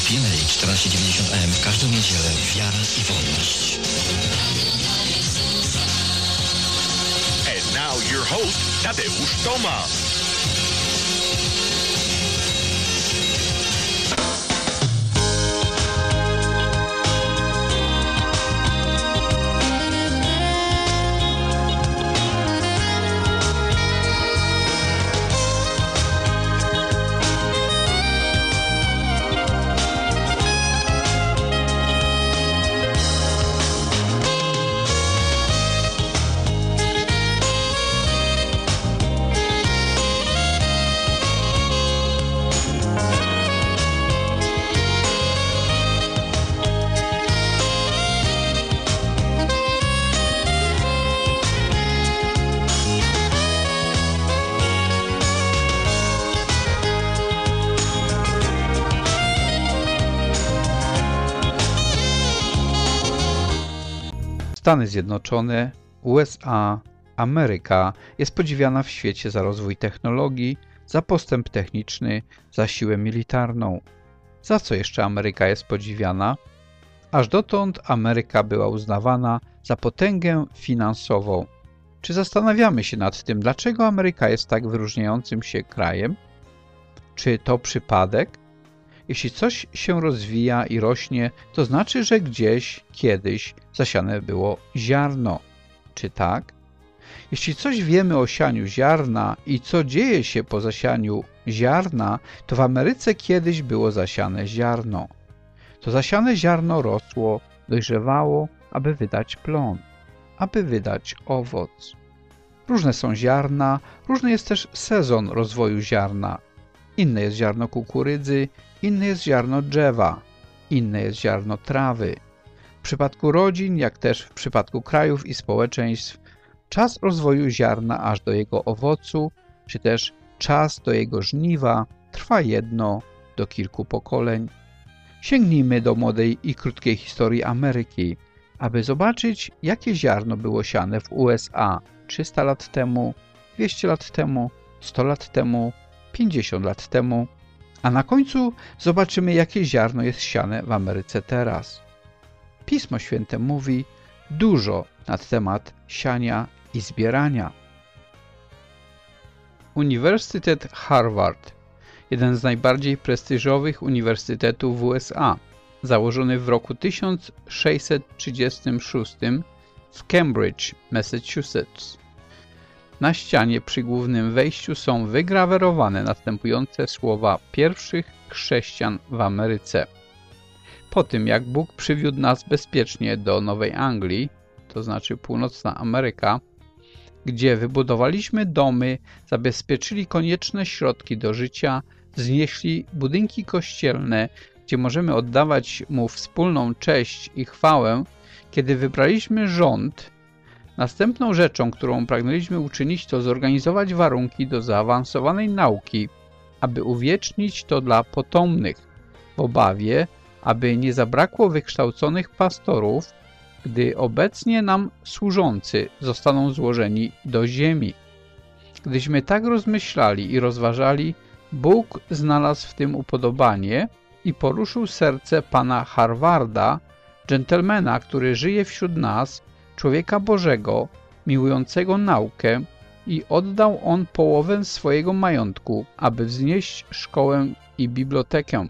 PMA 1490 AM w każdą niedzielę. Wiara i wolność. And now your host, Tadeusz Tomasz. Stany Zjednoczone, USA, Ameryka jest podziwiana w świecie za rozwój technologii, za postęp techniczny, za siłę militarną. Za co jeszcze Ameryka jest podziwiana? Aż dotąd Ameryka była uznawana za potęgę finansową. Czy zastanawiamy się nad tym, dlaczego Ameryka jest tak wyróżniającym się krajem? Czy to przypadek? Jeśli coś się rozwija i rośnie, to znaczy, że gdzieś, kiedyś zasiane było ziarno. Czy tak? Jeśli coś wiemy o sianiu ziarna i co dzieje się po zasianiu ziarna, to w Ameryce kiedyś było zasiane ziarno. To zasiane ziarno rosło, dojrzewało, aby wydać plon, aby wydać owoc. Różne są ziarna, różny jest też sezon rozwoju ziarna. Inne jest ziarno kukurydzy, inne jest ziarno drzewa, inne jest ziarno trawy. W przypadku rodzin, jak też w przypadku krajów i społeczeństw, czas rozwoju ziarna aż do jego owocu, czy też czas do jego żniwa trwa jedno do kilku pokoleń. Sięgnijmy do młodej i krótkiej historii Ameryki, aby zobaczyć, jakie ziarno było siane w USA 300 lat temu, 200 lat temu, 100 lat temu, 50 lat temu, a na końcu zobaczymy, jakie ziarno jest siane w Ameryce teraz. Pismo Święte mówi dużo na temat siania i zbierania. Uniwersytet Harvard, jeden z najbardziej prestiżowych uniwersytetów w USA, założony w roku 1636 w Cambridge, Massachusetts. Na ścianie przy głównym wejściu są wygrawerowane następujące słowa pierwszych chrześcijan w Ameryce. Po tym, jak Bóg przywiódł nas bezpiecznie do Nowej Anglii, to znaczy północna Ameryka, gdzie wybudowaliśmy domy, zabezpieczyli konieczne środki do życia, wznieśli budynki kościelne, gdzie możemy oddawać Mu wspólną cześć i chwałę, kiedy wybraliśmy rząd, następną rzeczą, którą pragnęliśmy uczynić, to zorganizować warunki do zaawansowanej nauki, aby uwiecznić to dla potomnych, w obawie, aby nie zabrakło wykształconych pastorów, gdy obecnie nam służący zostaną złożeni do ziemi. Gdyśmy tak rozmyślali i rozważali, Bóg znalazł w tym upodobanie i poruszył serce pana Harvarda, dżentelmena, który żyje wśród nas, człowieka Bożego, miłującego naukę, i oddał on połowę swojego majątku, aby wznieść szkołę i bibliotekę.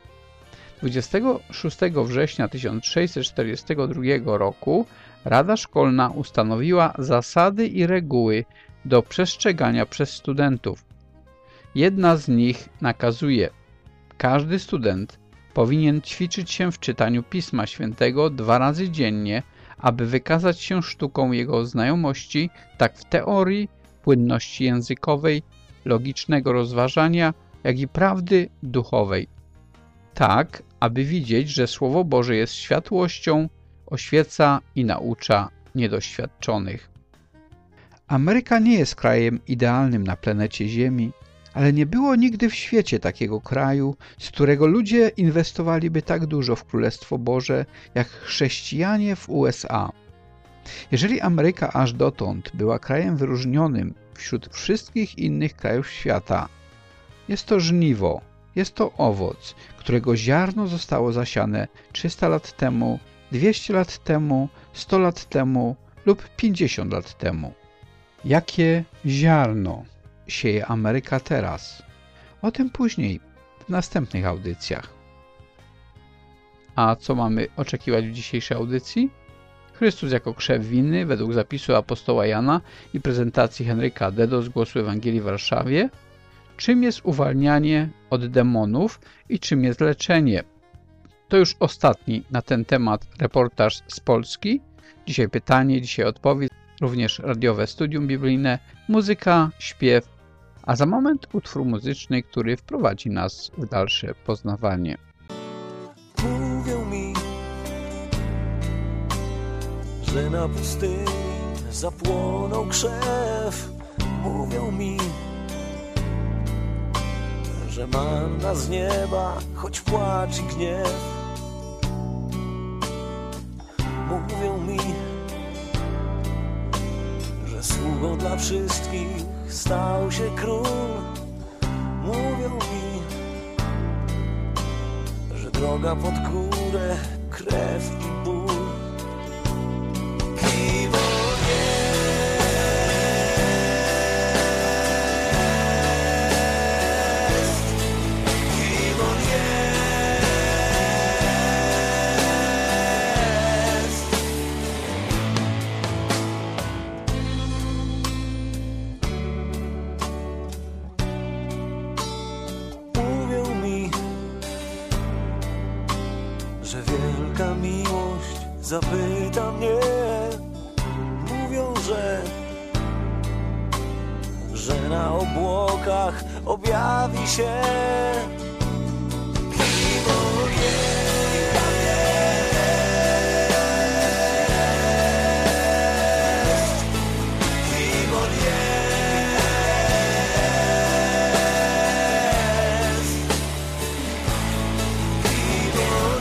26 września 1642 roku Rada Szkolna ustanowiła zasady i reguły do przestrzegania przez studentów. Jedna z nich nakazuje: każdy student powinien ćwiczyć się w czytaniu Pisma Świętego 2 razy dziennie, aby wykazać się sztuką jego znajomości, tak w teorii, płynności językowej, logicznego rozważania, jak i prawdy duchowej. Tak, aby widzieć, że Słowo Boże jest światłością, oświeca i naucza niedoświadczonych. Ameryka nie jest krajem idealnym na planecie Ziemi, ale nie było nigdy w świecie takiego kraju, z którego ludzie inwestowaliby tak dużo w Królestwo Boże, jak chrześcijanie w USA. Jeżeli Ameryka aż dotąd była krajem wyróżnionym wśród wszystkich innych krajów świata, jest to żniwo, Jest to owoc, którego ziarno zostało zasiane 300 lat temu, 200 lat temu, 100 lat temu lub 50 lat temu. Jakie ziarno sieje Ameryka teraz? O tym później, w następnych audycjach. A co mamy oczekiwać w dzisiejszej audycji? Chrystus jako krzew winny według zapisu apostoła Jana i prezentacji Henryka Dedo z Głosu Ewangelii w Warszawie. Czym jest uwalnianie od demonów i czym jest leczenie? To już ostatni na ten temat reportaż z Polski. Dzisiaj pytanie, dzisiaj odpowiedź, również radiowe studium biblijne, muzyka, śpiew, a za moment utwór muzyczny, który wprowadzi nas w dalsze poznawanie. Mówią mi, że na pustyni zapłonął krzew. Mówią mi, że manna z nieba, choć płacz i gniew. Mówią mi, że sługą dla wszystkich stał się król. Mówią mi, że droga pod górę, krew i ból. Kim on jest? Kim on jest? Mówią mi, że wielka miłość zapyta mnie. Mówią, że na obłokach objawi się. Kim on jest? Kim on jest? Kim on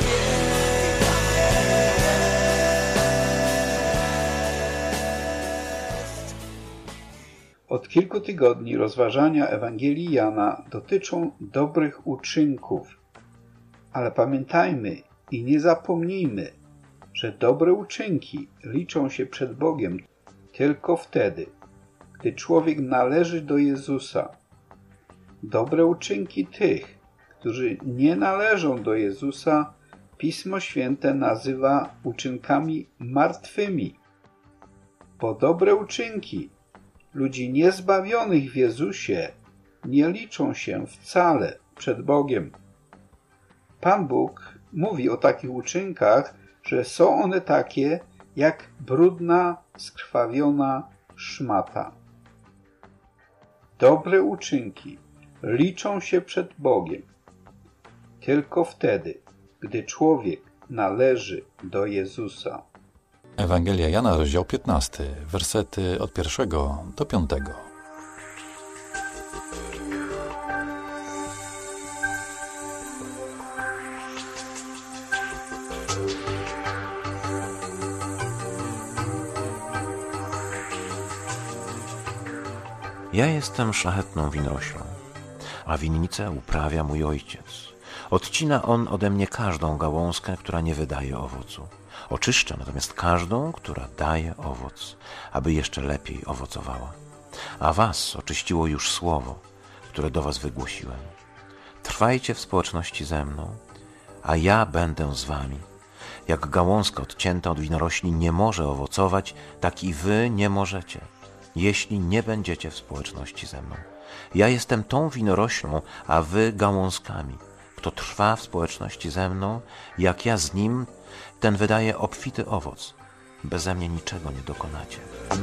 jest? Od kilku tygodni rozważania Ewangelii Jana dotyczą dobrych uczynków, ale pamiętajmy i nie zapomnijmy, że dobre uczynki liczą się przed Bogiem tylko wtedy, gdy człowiek należy do Jezusa. Dobre uczynki tych, którzy nie należą do Jezusa, Pismo Święte nazywa uczynkami martwymi, bo dobre uczynki ludzi niezbawionych w Jezusie nie liczą się wcale przed Bogiem. Pan Bóg mówi o takich uczynkach, że są one takie jak brudna, skrwawiona szmata. Dobre uczynki liczą się przed Bogiem tylko wtedy, gdy człowiek należy do Jezusa. Ewangelia Jana, rozdział 15, wersety od 1 do 5. Ja jestem szlachetną winoroślą, a winnicę uprawia mój ojciec. Odcina on ode mnie każdą gałązkę, która nie wydaje owocu. Oczyszcza natomiast każdą, która daje owoc, aby jeszcze lepiej owocowała. A was oczyściło już słowo, które do was wygłosiłem. Trwajcie w społeczności ze mną, a ja będę z wami. Jak gałązka odcięta od winorośli nie może owocować, tak i wy nie możecie, jeśli nie będziecie w społeczności ze mną. Ja jestem tą winoroślą, a wy gałązkami. Kto trwa w społeczności ze mną, jak ja z nim, ten wydaje obfity owoc. Beze mnie niczego nie dokonacie.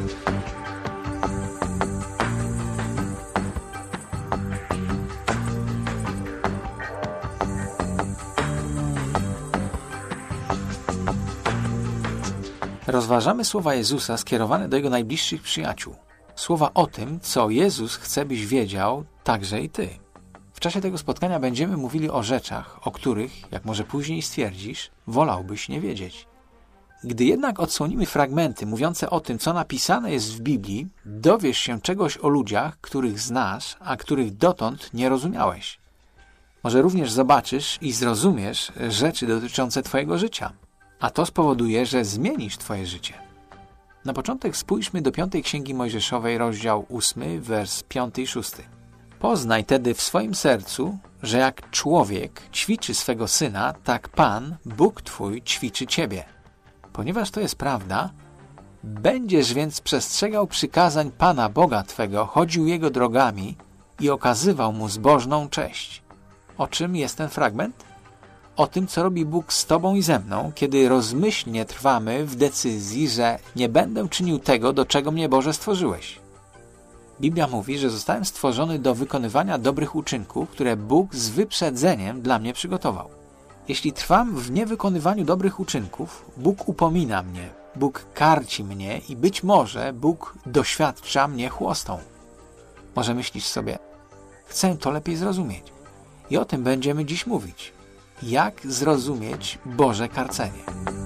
Rozważamy słowa Jezusa skierowane do Jego najbliższych przyjaciół. Słowa o tym, co Jezus chce, byś wiedział, także i ty. W czasie tego spotkania będziemy mówili o rzeczach, o których, jak może później stwierdzisz, wolałbyś nie wiedzieć. Gdy jednak odsłonimy fragmenty mówiące o tym, co napisane jest w Biblii, dowiesz się czegoś o ludziach, których znasz, a których dotąd nie rozumiałeś. Może również zobaczysz i zrozumiesz rzeczy dotyczące twojego życia, a to spowoduje, że zmienisz twoje życie. Na początek spójrzmy do 5 Księgi Mojżeszowej, rozdział 8, wers 5 i 6. Poznaj tedy w swoim sercu, że jak człowiek ćwiczy swego syna, tak Pan, Bóg twój, ćwiczy ciebie. Ponieważ to jest prawda, będziesz więc przestrzegał przykazań Pana Boga twego, chodził Jego drogami i okazywał Mu zbożną cześć. O czym jest ten fragment? O tym, co robi Bóg z tobą i ze mną, kiedy rozmyślnie trwamy w decyzji, że nie będę czynił tego, do czego mnie, Boże, stworzyłeś. Biblia mówi, że zostałem stworzony do wykonywania dobrych uczynków, które Bóg z wyprzedzeniem dla mnie przygotował. Jeśli trwam w niewykonywaniu dobrych uczynków, Bóg upomina mnie, Bóg karci mnie i być może Bóg doświadcza mnie chłostą. Może myślisz sobie, chcę to lepiej zrozumieć. I o tym będziemy dziś mówić. Jak zrozumieć Boże karcenie?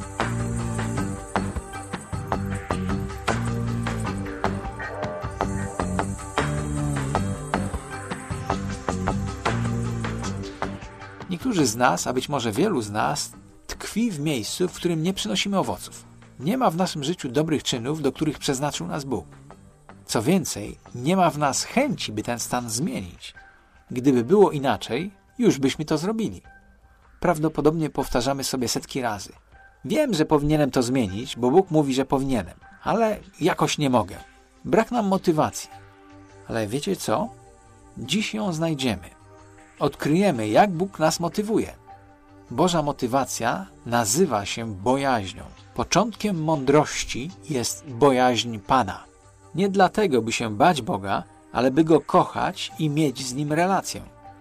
Niektórzy z nas, a być może wielu z nas, tkwi w miejscu, w którym nie przynosimy owoców. Nie ma w naszym życiu dobrych czynów, do których przeznaczył nas Bóg. Co więcej, nie ma w nas chęci, by ten stan zmienić. Gdyby było inaczej, już byśmy to zrobili. Prawdopodobnie powtarzamy sobie setki razy. Wiem, że powinienem to zmienić, bo Bóg mówi, że powinienem, ale jakoś nie mogę. Brak nam motywacji. Ale wiecie co? Dziś ją znajdziemy. Odkryjemy, jak Bóg nas motywuje. Boża motywacja nazywa się bojaźnią. Początkiem mądrości jest bojaźń Pana. Nie dlatego, by się bać Boga, ale by Go kochać i mieć z Nim relację.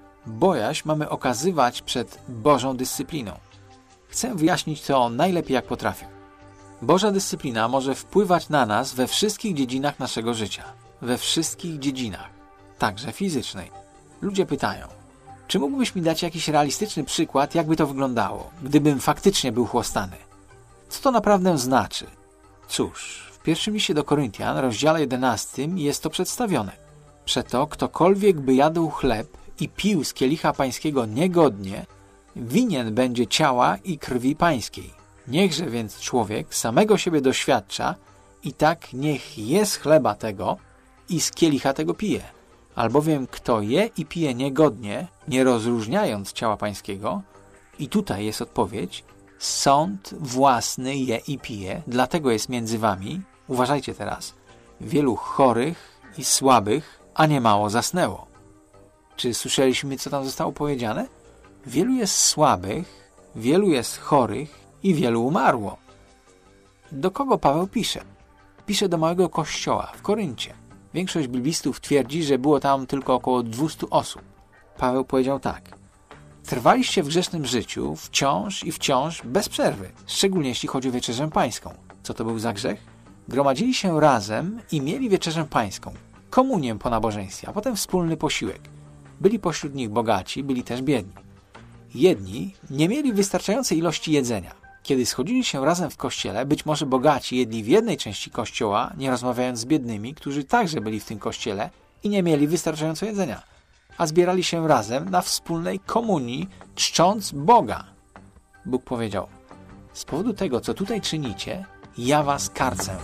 Bojaźń mamy okazywać przed Bożą dyscypliną. Chcę wyjaśnić to najlepiej, jak potrafię. Boża dyscyplina może wpływać na nas we wszystkich dziedzinach naszego życia. We wszystkich dziedzinach, także fizycznej. Ludzie pytają, czy mógłbyś mi dać jakiś realistyczny przykład, jakby to wyglądało, gdybym faktycznie był chłostany? Co to naprawdę znaczy? Cóż, w pierwszym liście do Koryntian, rozdziale 11 jest to przedstawione. Przeto ktokolwiek by jadł chleb i pił z kielicha pańskiego niegodnie, winien będzie ciała i krwi pańskiej. Niechże więc człowiek samego siebie doświadcza i tak niech je z chleba tego i z kielicha tego pije. Albowiem kto je i pije niegodnie, nie rozróżniając ciała pańskiego, i tutaj jest odpowiedź, sąd własny je i pije, dlatego jest między wami, uważajcie teraz, wielu chorych i słabych, a nie mało zasnęło. Czy słyszeliśmy, co tam zostało powiedziane? Wielu jest słabych, wielu jest chorych i wielu umarło. Do kogo Paweł pisze? Pisze do małego kościoła w Koryncie. Większość biblistów twierdzi, że było tam tylko około 200 osób. Paweł powiedział tak. Trwaliście w grzesznym życiu wciąż i wciąż bez przerwy, szczególnie jeśli chodzi o wieczerzę pańską. Co to był za grzech? Gromadzili się razem i mieli wieczerzę pańską, komunię po nabożeństwie, a potem wspólny posiłek. Byli pośród nich bogaci, byli też biedni. Jedni nie mieli wystarczającej ilości jedzenia. Kiedy schodzili się razem w kościele, być może bogaci jedli w jednej części kościoła, nie rozmawiając z biednymi, którzy także byli w tym kościele i nie mieli wystarczająco jedzenia, a zbierali się razem na wspólnej komunii, czcząc Boga. Bóg powiedział, z powodu tego, co tutaj czynicie, ja was karcę.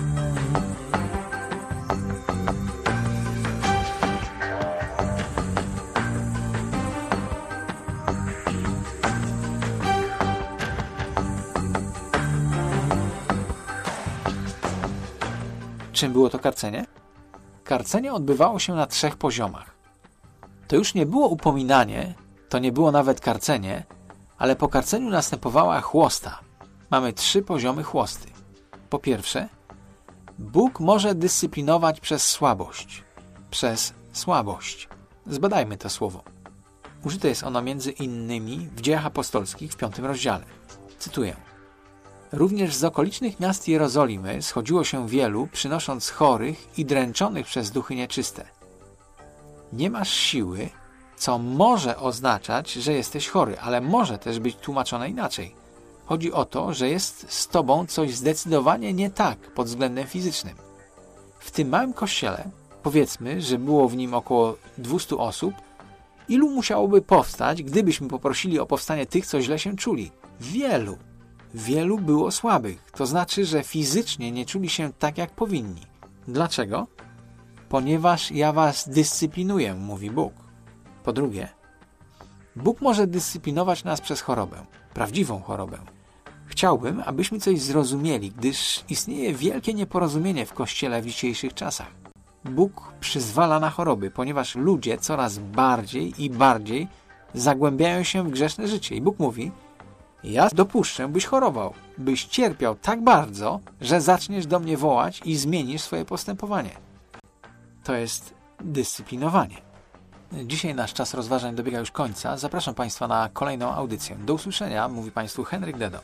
Czym było to karcenie? Karcenie odbywało się na 3 poziomach. To już nie było upominanie, to nie było nawet karcenie, ale po karceniu następowała chłosta. Mamy 3 poziomy chłosty. Po pierwsze, Bóg może dyscyplinować przez słabość. Przez słabość. Zbadajmy to słowo. Użyte jest ono między innymi w Dziejach Apostolskich w 5 rozdziale. Cytuję. Również z okolicznych miast Jerozolimy schodziło się wielu, przynosząc chorych i dręczonych przez duchy nieczyste. Nie masz siły, co może oznaczać, że jesteś chory, ale może też być tłumaczone inaczej. Chodzi o to, że jest z tobą coś zdecydowanie nie tak pod względem fizycznym. W tym małym kościele, powiedzmy, że było w nim około 200 osób Ilu musiałoby powstać, gdybyśmy poprosili o powstanie tych, co źle się czuli? Wielu. Wielu było słabych. To znaczy, że fizycznie nie czuli się tak, jak powinni. Dlaczego? Ponieważ ja was dyscyplinuję, mówi Bóg. Po drugie, Bóg może dyscyplinować nas przez chorobę. Prawdziwą chorobę. Chciałbym, abyśmy coś zrozumieli, gdyż istnieje wielkie nieporozumienie w Kościele w dzisiejszych czasach. Bóg przyzwala na choroby, ponieważ ludzie coraz bardziej i bardziej zagłębiają się w grzeszne życie. I Bóg mówi, ja dopuszczę, byś chorował, byś cierpiał tak bardzo, że zaczniesz do mnie wołać i zmienisz swoje postępowanie. To jest dyscyplinowanie. Dzisiaj nasz czas rozważań dobiega już końca. Zapraszam Państwa na kolejną audycję. Do usłyszenia, mówi Państwu Henryk Dedo.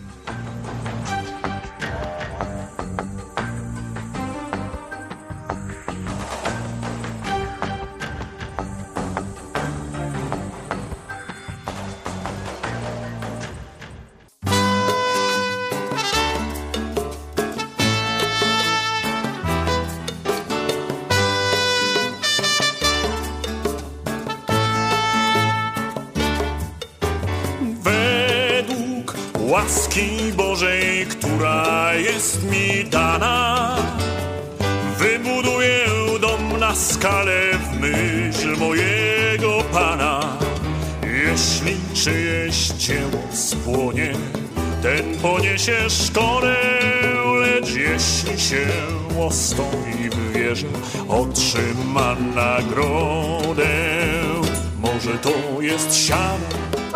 Łaski Bożej, która jest mi dana, wybuduję dom na skalę w myśl mojego Pana. Jeśli czyjeś dzieło spłonie, ten poniesie szkodę, lecz jeśli się ostoi w wierze, otrzyma nagrodę. Może to jest siano,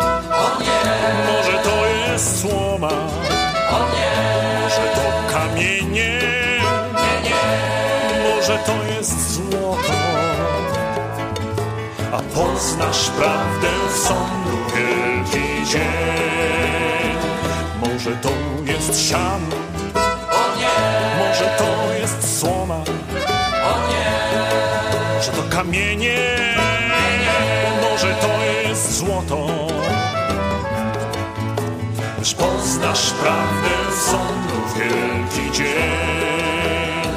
może to jest słoma, może to kamienie, może to jest złoto. A poznasz prawdę w sądu wielki dzień. Może to jest siano, może to jest słoma, może to kamienie, może to jest złoto. Lecz poznasz prawdę w sądu wielki dzień.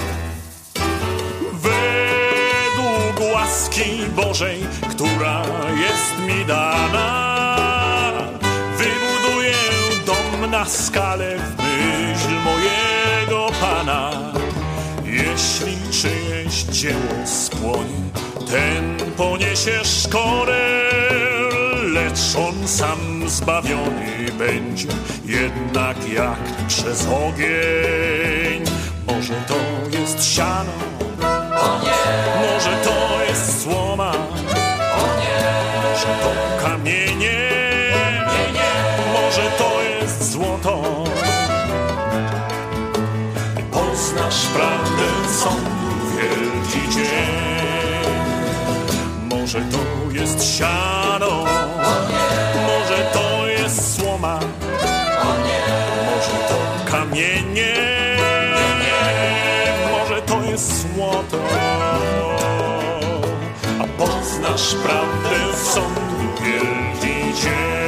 Według łaski Bożej, która jest mi dana, wybuduję dom na skalę w myśl mojego Pana. Jeśli czyjeś dzieło spłonie, ten poniesie szkodę, lecz on sam zbawiony będzie, jednak jak przez ogień. Może to jest siano, może to jest słoma, może to kamienie, może to jest złoto. Poznasz prawdę w sądu wielki dzień. Może to jest siano, może to jest słoma, może to kamienie, może to jest złoto. A poznasz prawdę w sądu wielki dzień.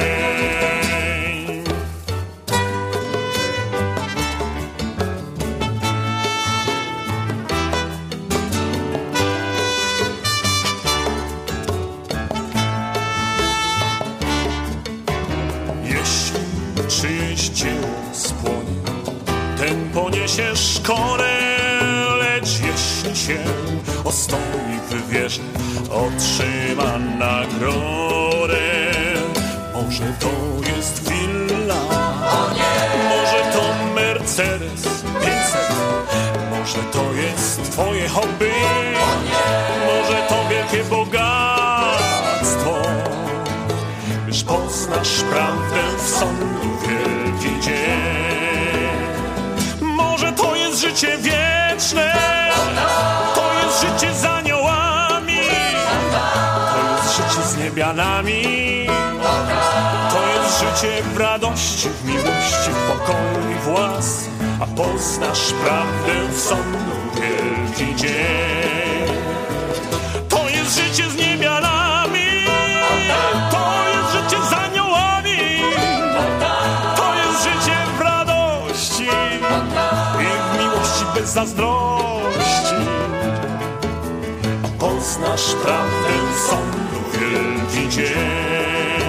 Czyjeś dzieło spłonie, ten poniesie szkodę, lecz jeśli się ostoi w wierze, otrzyma nagrodę. Może to jest willa, może to Mercedes 500, może to jest twoje hobby, może to wielkie bogactwo. Gdyż poznasz prawdę w sądu wielki dzień. Może to jest życie wieczne, to jest życie z aniołami, to jest życie z niebianami, to jest życie w radości, w miłości, w pokoju i w łasce. A poznasz prawdę w sądu wielki dzień. To jest życie z niebianami, to jest życie z aniołami, to jest życie w radości i w miłości bez zazdrości. A poznasz prawdę w sądu wielki dzień.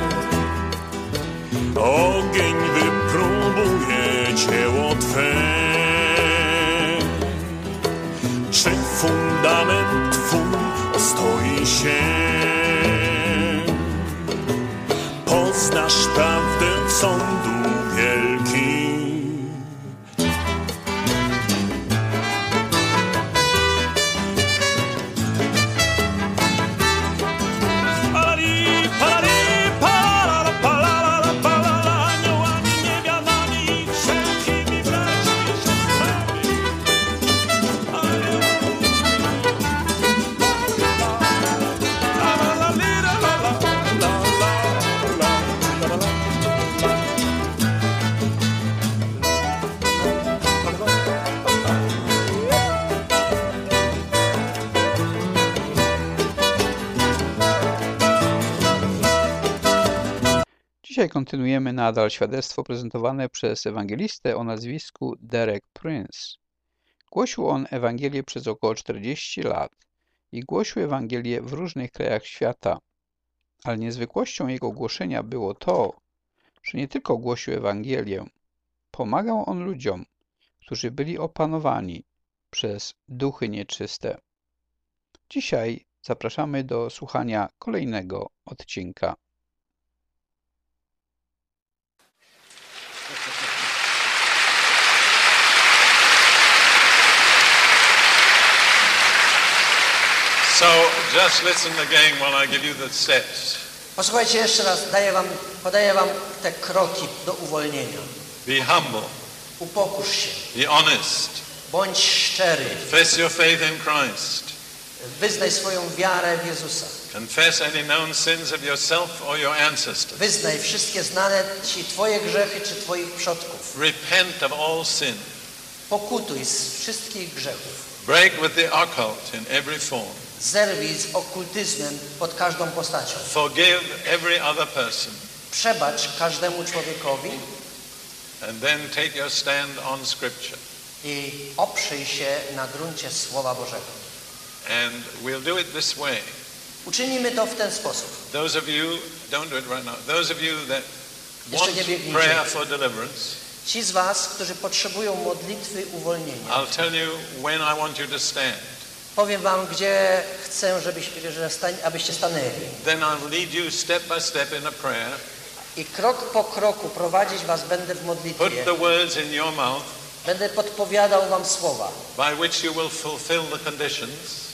Ogień wypróbuje dzieło Twe. Czy fundament Twój ostoi się? Poznasz prawdę sądu wielki. Dzisiaj kontynuujemy nadal świadectwo prezentowane przez ewangelistę o nazwisku Derek Prince. Głosił on Ewangelię przez około 40 lat i głosił Ewangelię w różnych krajach świata. Ale niezwykłością jego głoszenia było to, że nie tylko głosił Ewangelię, pomagał on ludziom, którzy byli opanowani przez duchy nieczyste. Dzisiaj zapraszamy do słuchania kolejnego odcinka. So just listen again while I give you the steps. Posłuchajcie jeszcze raz, podaję wam te kroki do uwolnienia. Be humble. Upokórz się. Be honest. Bądź szczery. Confess your faith in Christ. Wyznaj swoją wiarę w Jezusa. Confess any known sins of yourself or your ancestors. Wyznaj wszystkie znane ci Twoje grzechy czy Twoich przodków. Repent of all sin. Pokutuj z wszystkich grzechów. Break with the occult in every form. Zerwij z okultyzmem pod każdą postacią. Forgive every other person. Przebacz każdemu człowiekowi. And then take your stand on Scripture. I oprzyj się na gruncie Słowa Bożego. And we'll do it this way. Uczynimy to w ten sposób. Those of you, don't do it right now. Those of you that want prayer for deliverance. Ci z was, którzy potrzebują modlitwy uwolnienia. I'll tell you when I want you to stand. Powiem wam, gdzie chcę, abyście stanęli. Then I'll lead you step by step in a prayer. I krok po kroku prowadzić was będę w modlitwie. Put the words in your mouth. Będę podpowiadał wam słowa. By which you will fulfill the conditions.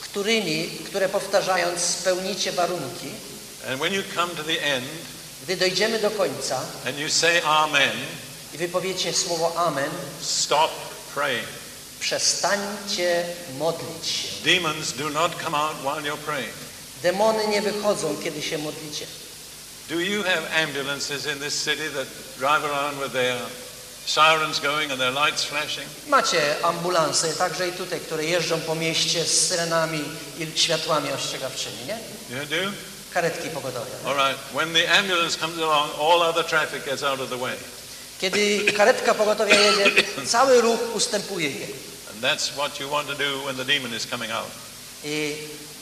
Które powtarzając spełnicie warunki. And when you come to the end. Gdy dojdziemy do końca. And you say amen. I wypowiecie słowo amen. Stop praying. Przestańcie modlić się. Demons do not come out while you're praying. Demony nie wychodzą, kiedy się modlicie. Do you have ambulances in this city that drive around with their sirens going and their lights flashing? Macie ambulansy, także i tutaj, które jeżdżą po mieście z syrenami i światłami ostrzegawczymi, nie? You do? Karetki pogotowia. All right. When the ambulance comes along, all other traffic gets out of the way. Kiedy karetka pogotowia jedzie, cały ruch ustępuje jej. And that's what you want to do when the demon is coming out. I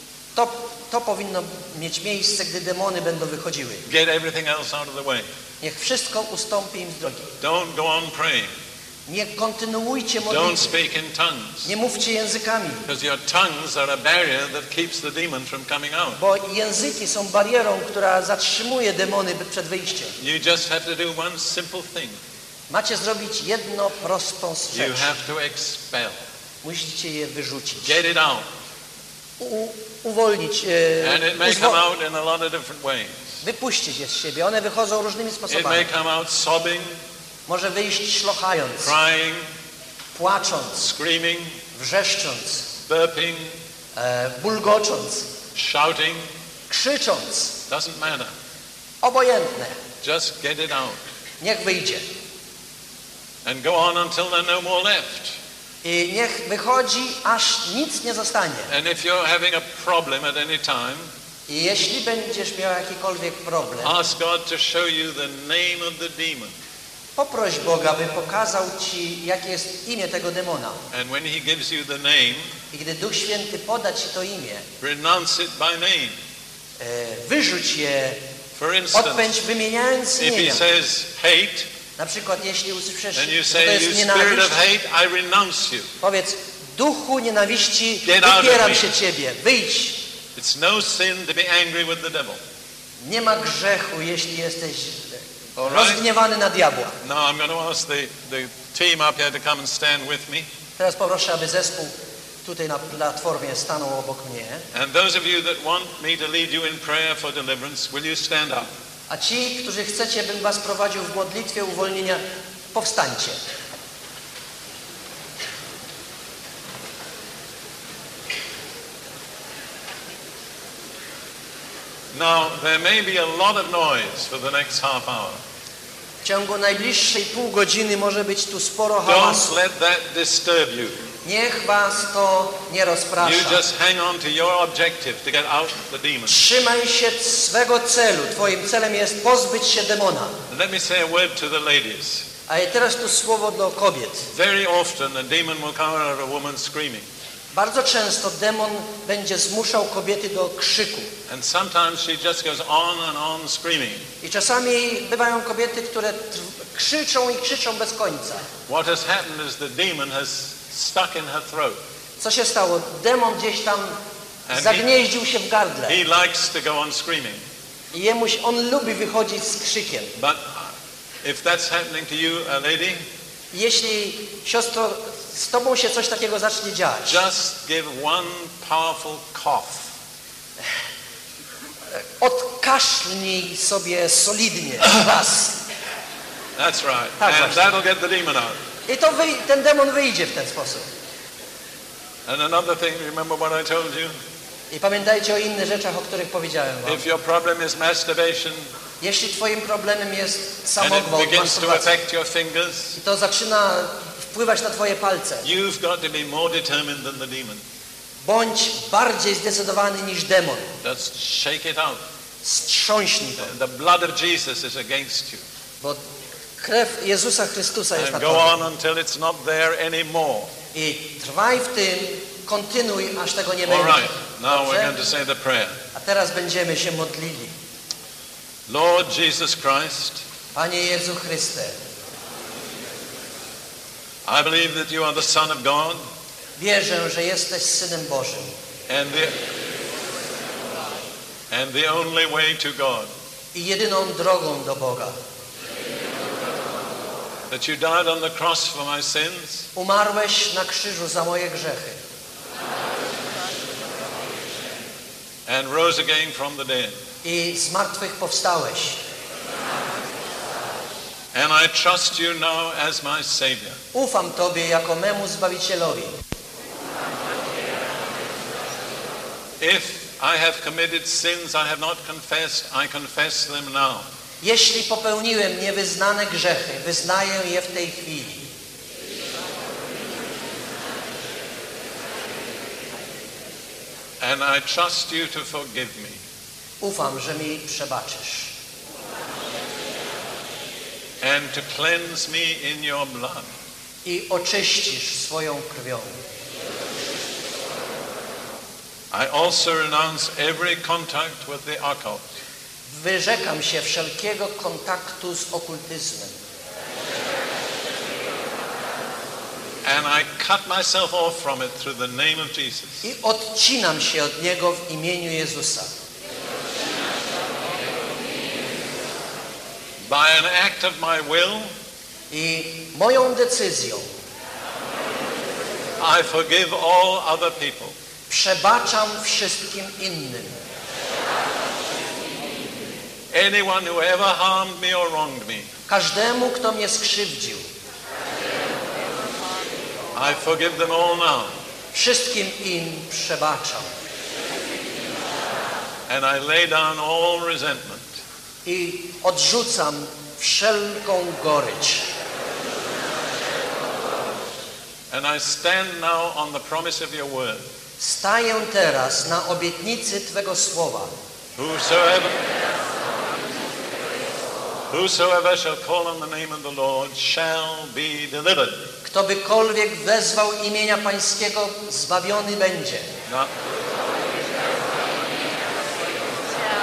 to powinno mieć miejsce, gdy demony będą wychodziły. Get everything else out of the way. Niech wszystko ustąpi im z drogi. Don't go on praying. Nie kontynuujcie Don't modlitwy. speak in tongues. Nie mówcie językami. Because your tongues are a barrier that keeps the demon from coming out. Bo języki są barierą, która zatrzymuje demony przed wyjściem. You just have to do one simple thing. Macie zrobić jedną prostą rzecz. You have to expel. Musicie je wyrzucić. Get it out. Uwolnić. And it may come out in a lot of different ways. Wypuścić je z siebie. One wychodzą różnymi It sposobami. may come out sobbing. Może wyjść szlochając. Crying. Płacząc. Screaming. Wrzeszcząc. Burping. Bulgocząc. Shouting. Krzycząc. Doesn't matter. Obojętne. Just get it out. Niech wyjdzie. And go on until there are no more left. I niech wychodzi, aż nic nie zostanie. And if you're having a problem at any time, I jeśli będziesz miał jakikolwiek problem, ask God to show you the name of the demon. poproś Boga, by pokazał ci, jakie jest imię tego demona. And when he gives you the name, I gdy Duch Święty poda ci to imię, pronounce it by name. wyrzuć je, For instance, odpędź wymieniając if he imienia. says hate, Na przykład jeśli usłyszysz, then you że to say, jest you spirit nienawiść, of hate, I renounce you. powiedz, duchu nienawiści, Get out of wypieram me. się ciebie, wyjdź. It's no sin to be angry with the devil. Nie ma grzechu, jeśli jesteś All right? rozgniewany na diabła. Now I'm going to ask the team up here to come and stand with me. Teraz poproszę, aby zespół tutaj na platformie stanął obok mnie. And those of you that want me to lead you in prayer for deliverance, will you stand up? A ci, którzy chcecie, bym was prowadził w modlitwie uwolnienia, powstańcie. Now, there may be a lot of noise for the next half hour. W ciągu najbliższej pół godziny może być tu sporo Don't hałasu. let that disturb you. Niech was to nie You rozprasza. just hang on to your objective to get out the demon. Trzymaj się swego celu. Twoim celem jest pozbyć się demona. Let me say a word to the ladies. A teraz tu słowo do kobiet. Very often a demon will come out of a woman screaming. Bardzo często demon będzie zmuszał kobiety do krzyku. And sometimes she just goes on and on screaming. I czasami bywają kobiety, które krzyczą i krzyczą bez końca. What has happened is the demon has stuck in her throat. Co się stało? Demon gdzieś tam And zagnieździł się w gardle. He likes to go on screaming. I on lubi wychodzić z krzykiem. But if that's happening to you, a lady, Jeśli, siostro, z tobą się coś takiego zacznie dziać, just give one powerful cough. odkaszlnij sobie solidnie raz. That's right. Tak, And właśnie. that'll get the demon out. I to ten demon wyjdzie w ten sposób. And another thing, remember what I told you? I pamiętajcie o innych rzeczach, o których powiedziałem wam. If your problem is masturbation Jeśli twoim problemem jest and it samogwałt, begins to masturbacja, affect your fingers, i to zaczyna wpływać na twoje palce, you've got to be more determined than the demon. bądź bardziej zdecydowany niż demon. Just shake it out. Strząśnij to, The blood of Jesus is against you. bo krew Jezusa Chrystusa jest na And go tobie. on until it's not there anymore. I trwaj w tym, kontynuuj, aż tego nie All będzie. right. Now we're Dobrze? going to say the prayer. A teraz będziemy się modlili. Lord Jesus Christ, Panie Jezu Chryste, I believe that you are the Son of God wierzę, że jesteś Synem Bożym and the only way to God. i jedyną drogą do Boga. That you died on the cross for my sins Umarłeś na krzyżu za moje grzechy and rose again from the dead. i z martwych powstałeś. And I trust you now as my Savior. Ufam Tobie jako memu Zbawicielowi. If I have committed sins I have not confessed, I confess them now. Jeśli popełniłem niewyznane grzechy, wyznaję je w tej chwili. And I trust you to forgive me. Ufam, że mi przebaczysz And to cleanse me in your blood. i oczyścisz swoją krwią. I also renounce every contact with the occult. Wyrzekam się wszelkiego kontaktu z okultyzmem And I cut myself off from it through the name of Jesus. i odcinam się od niego w imieniu Jezusa. By an act of my will, I moją decyzją I forgive all other people. przebaczam wszystkim innym. Anyone who ever harmed me or wronged me, Każdemu, kto mnie skrzywdził. I forgive them all now. Wszystkim im przebaczam. And I lay down all resentment. I odrzucam wszelką gorycz. And I stand now on the promise of your word. Staję teraz na obietnicy Twego słowa. Whosoever shall call on the name of the Lord shall be delivered. Kto bykolwiek wezwał imienia Pańskiego, zbawiony będzie. Now,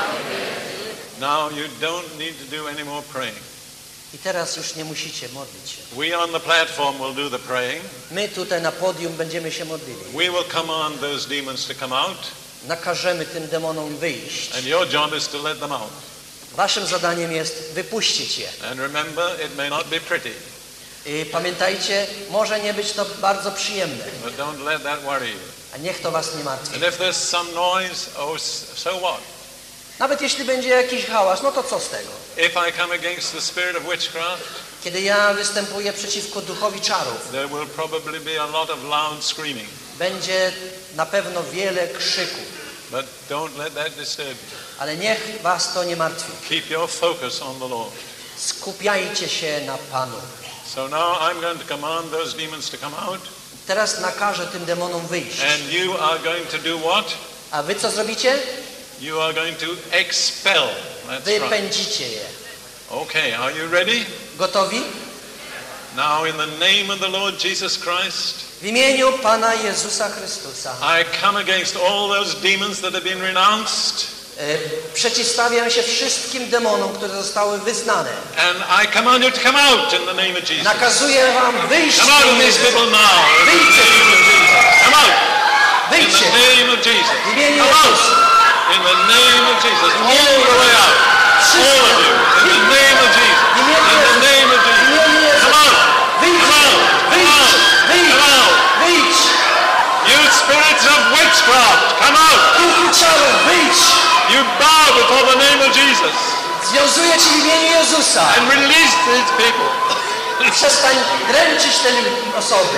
Now you don't need to do any more praying. I teraz już nie musicie modlić się. We on the platform will do the praying. My tutaj na podium będziemy się modlili. We will command those demons to come out. Nakażemy tym demonom wyjść. And your job is to let them out. Waszym zadaniem jest wypuścić je. And remember, it may not be pretty. I pamiętajcie, może nie być to bardzo przyjemne. But don't let that worry you. A niech to was nie martwi. And if there's some noise, oh, so what? Nawet jeśli będzie jakiś hałas, no to co z tego? If I come against the spirit of witchcraft, Kiedy ja występuję przeciwko duchowi czarów, there will probably be a lot of loud screaming. będzie na pewno wiele krzyku. But don't let that disturb you. Ale niech was to nie martwi. Keep your focus on the Lord. Skupiajcie się na Panu. So now I'm going to command those demons to come out. Teraz nakażę tym demonom wyjść. And you are going to do what? A wy co zrobicie? You are going to expel. That's right. Wypędzicie je. Okay, are you ready? Gotowi? Now in the name of the Lord Jesus Christ, W imieniu Pana Jezusa Chrystusa I come against all those demons that have been renounced. Przeciwstawiam się wszystkim demonom, które zostały wyznane. And I command you to come out in the name of Jesus. Nakazuję wam wyjść z Come out tej of these izby. people now. Wyjdźcie z tej izby. Come out. In Wyjdźcie. the name of Jesus. W imieniu Come out. Jezusa. In the name of Jesus. All the way out. All of you. In the name of Jesus. In the name of Jesus. Come out. Come out. Come out. Come out. Wyjdź. You spirits of witchcraft, come out. Duchu czarów, wyjdź. You bow before the name of Jesus. Związuję ci w imieniu Jezusa. And release these people. Przestań dręczyć te osoby.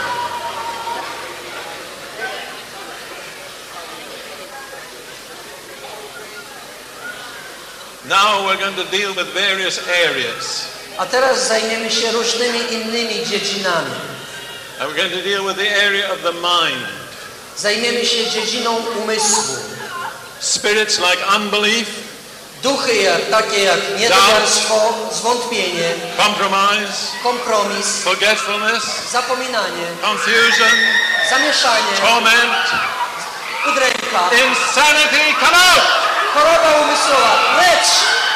Now we're going to deal with various areas. A teraz zajmiemy się różnymi innymi dziedzinami. And we're going to deal with the area of the mind. Zajmiemy się dziedziną umysłu. Spirits like unbelief, Duchy takie jak niedowiarstwo, zwątpienie, compromise, kompromis, forgetfulness, zapominanie, confusion, zamieszanie, torment, udręka, insanity, come out! choroba umysłowa, lecz!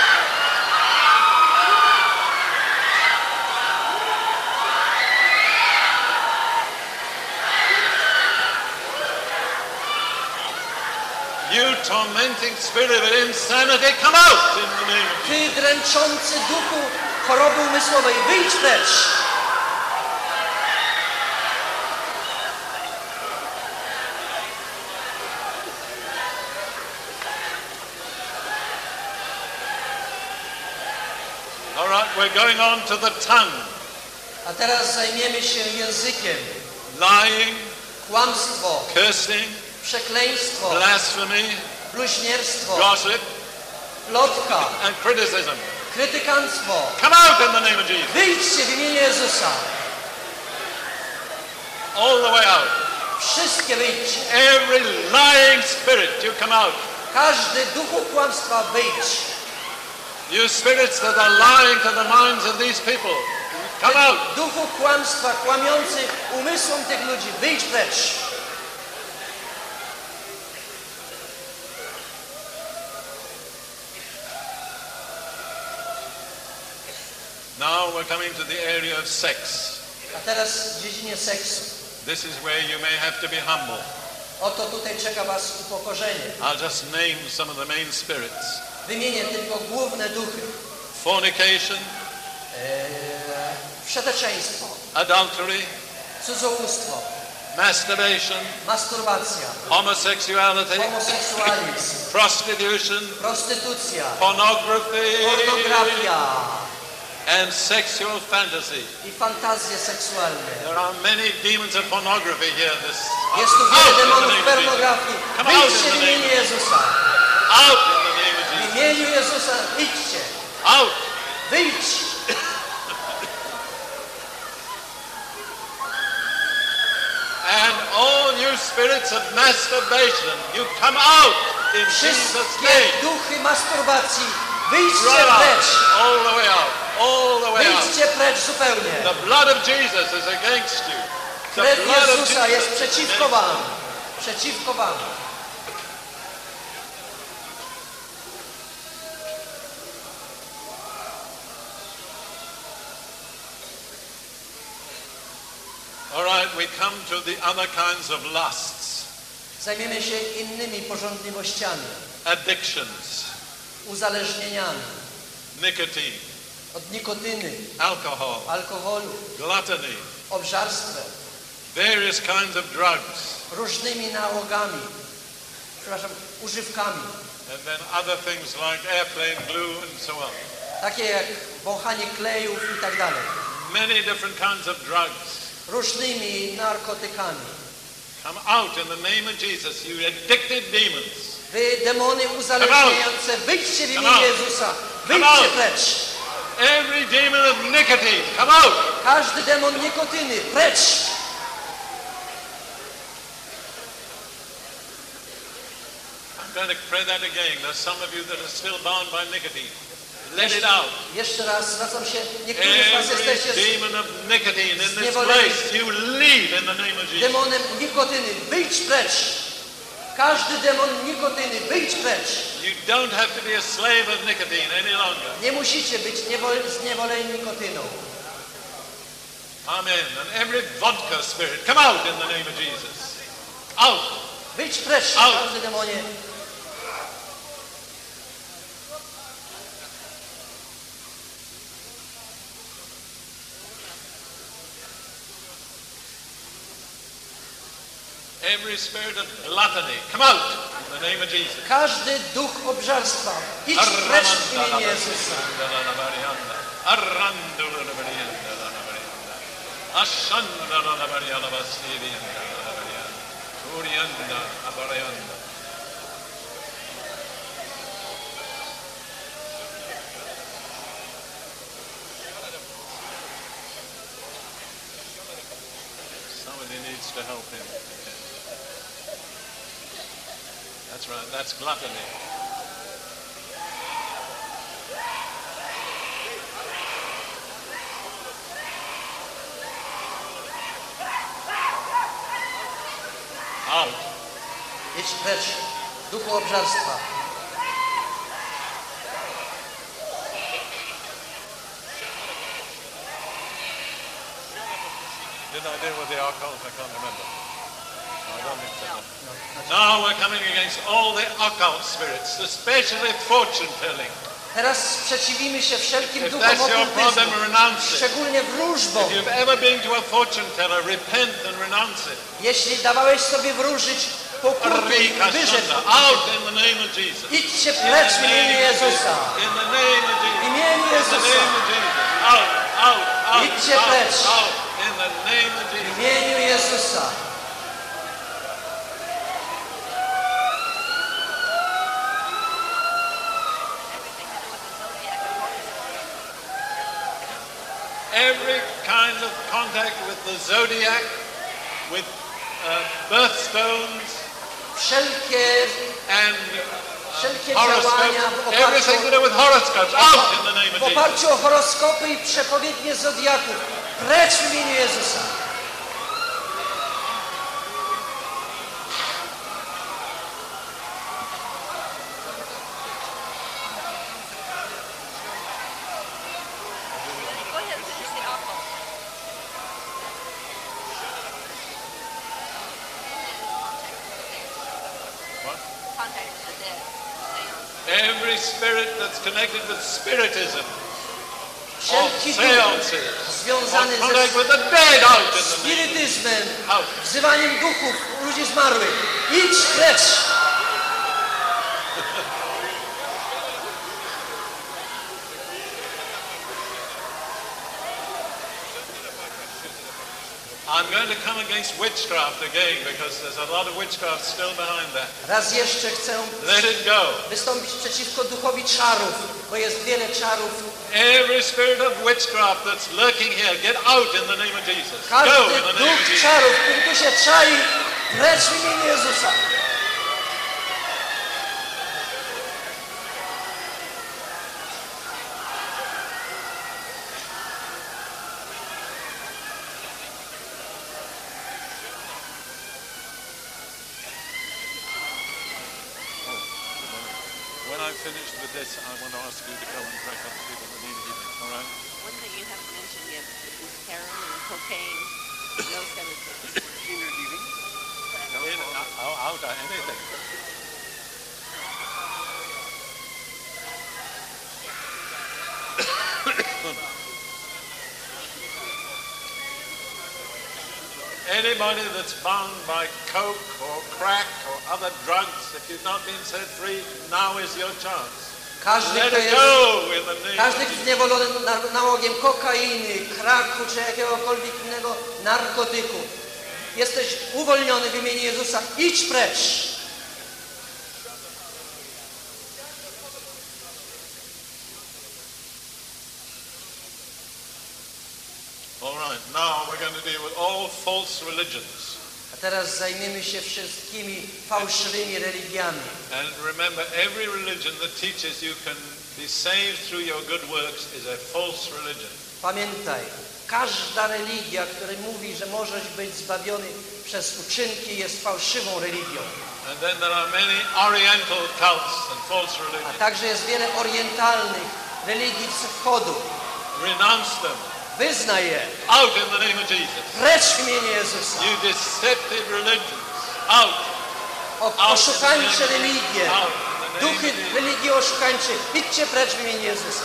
You tormenting spirit of insanity, come out in the name of Jesus. Ty dręczący duchu choroby umysłowej, wyjdź lecz! All right, we're going on to the tongue. A teraz zajmiemy się językiem. Lying, Kłamstwo, cursing, przekleństwo, blasphemy, bluźnierstwo, gossip, plotka, and criticism. krytykanstwo. Come out in the name of Jesus. Wyjdźcie w imieniu Jezusa. All the way out. Wszystkie wyjdźcie. Every lying spirit, you come out. Każdy duchu kłamstwa wyjdź. You spirits that are lying to the minds of these people, come out. Duchu kłamstwa kłamiący umysłom tych ludzi, wyjdź precz. Now we're coming to the area of sex. A teraz w dziedzinie seksu. This is where you may have to be humble. Oto tutaj czeka was upokorzenie. I'll just name some of the main spirits. Wymienię tylko główne duchy. Fornication, Wszeteczeństwo, adultery, cudzołóstwo, masturbation, masturbacja, homosexuality, homoseksualizm, prostitution, prostytucja, pornography, pornografia and sexual fantasy. i fantazje seksualne. There are many demons of pornography here. Jest tu wiele Out in the demonów name of Jesus. pornografii. Come out Wyjdźcie in w the name imieniu of Jezusa. Out in the name of W Jesus. imieniu Jezusa idźcie. Out. Wyjdź. And all you spirits of masturbation, you come out in Jesus' Wszystkie name. duchy masturbacji, wyjdźcie Right out. precz. All the way out. All the way out. Wyjdźcie precz zupełnie. The blood of Jesus is against you. The Krew blood of Jezusa jest Jesus is przeciwko against wam. Przeciwko wam. All right, we come to the other kinds of lusts. Zajmiemy się innymi pożądliwościami, Addictions, uzależnieniami nicotine, od nikotyny, alcoholu, gluttony, obżarstwem, various kinds of drugs, różnymi nałogami, używkami, and then other things like airplane glue and so on. takie jak wąchanie klejów i tak dalej. Many different kinds of drugs. Różnymi narkotykami. Come out in the name of Jesus, you addicted demons. Wy demony uzależniające, wyjdźcie w imię Jezusa, wyjdźcie precz. Every demon of nicotine, come out. Każdy demon nikotyny, precz. I'm going to pray that again. There's some of you that are still bound by nicotine. Let it out. Jeszcze raz zwracam się, niektórzy z was jesteście demon of nicotine in this place, you leave in the name of Jesus. Demonem nikotyny, wyjdź precz. Każdy demon nikotyny, wyjdź precz. You don't have to be a slave of nicotine any longer. Nie musicie być zniewoleni nikotyną. Amen. And every vodka spirit, come out in the name of Jesus. Out. Wyjdź precz, każdy demonie. Every spirit of gluttony, come out in the name of Jesus. Każdy duch obżarstwa, idź precz w imię Jezusa. Somebody needs to help him. That's right, that's gluttony. Out. Idź precz, duchu obżarstwa. Did I deal with the occult? I can't remember. I don't think so. Now we're coming against all the occult spirits, especially fortune telling. Teraz sprzeciwimy się wszelkim If duchom that's your problem, okultyzmu, renounce it. szczególnie wróżbom. If you've ever been to a fortune teller, repent and renounce it. Jeśli dawałeś sobie wróżyć, pokutuj, wyrzecz. Out in the name of Jesus. Idźcie precz w imieniu Jezusa. In the name of Jesus. W imieniu In the Jezusa. name of Jesus. Out, out, out. Idźcie out, precz. out. In the name of W Jesus. imieniu Jezusa. Every kind of contact with the zodiac, with birthstones, Wszelkie działania horoscopes, everything to do with horoscopes, out in the name of w Jesus. oparciu o horoskopy i przepowiednie zodiaków. Precz w imieniu Jezusa. Every spirit that's connected with spiritism, Wszelki duch seances, związany contact ze with the dead, out in the name of Jesus. spirytyzmem, Out. wzywaniem duchów ludzi zmarłych. Idź precz. I'm going to come against witchcraft again because there's a lot of witchcraft still behind that. Raz jeszcze chcę Let it go. wystąpić przeciwko duchowi czarów, bo jest wiele czarów. Every spirit of witchcraft that's lurking here, get out in the name of Jesus. Go Każdy in the name of duch Jesus. czarów, który tu się czai, precz w imieniu Jezusa. When I'm finished with this, I want to ask you to come and pray for the people that need healing. All right? One thing you haven't mentioned yet is heroin and cocaine, those kind out or anything. Anybody that's bound by coke or crack or other drugs, if you've not been set free, now is your chance. Każdy, Let kto it jest, go in the name każdy, of kto jest Jesus. zniewolony nałogiem kokainy, kraku czy jakiegokolwiek innego narkotyku, jesteś uwolniony w imieniu Jezusa. Idź precz! All right, now we're going to deal with all false religions. A teraz zajmiemy się wszystkimi fałszywymi religiami. And remember, every religion that teaches you can be saved through your good works is a false religion. Pamiętaj, każda religia, która mówi, że możesz być zbawiony przez uczynki, jest fałszywą religią. And then there are many oriental cults and false A religions. także jest wiele orientalnych religii wschodu. Renounce them. Wyznaj je. Out in the name of Jesus. Precz w imieniu Jezusa. You deceptive religions. Out. Oszukańcze religie. Out in the name Duchy of Jesus. religii oszukańczych. Idźcie precz w imieniu Jezusa.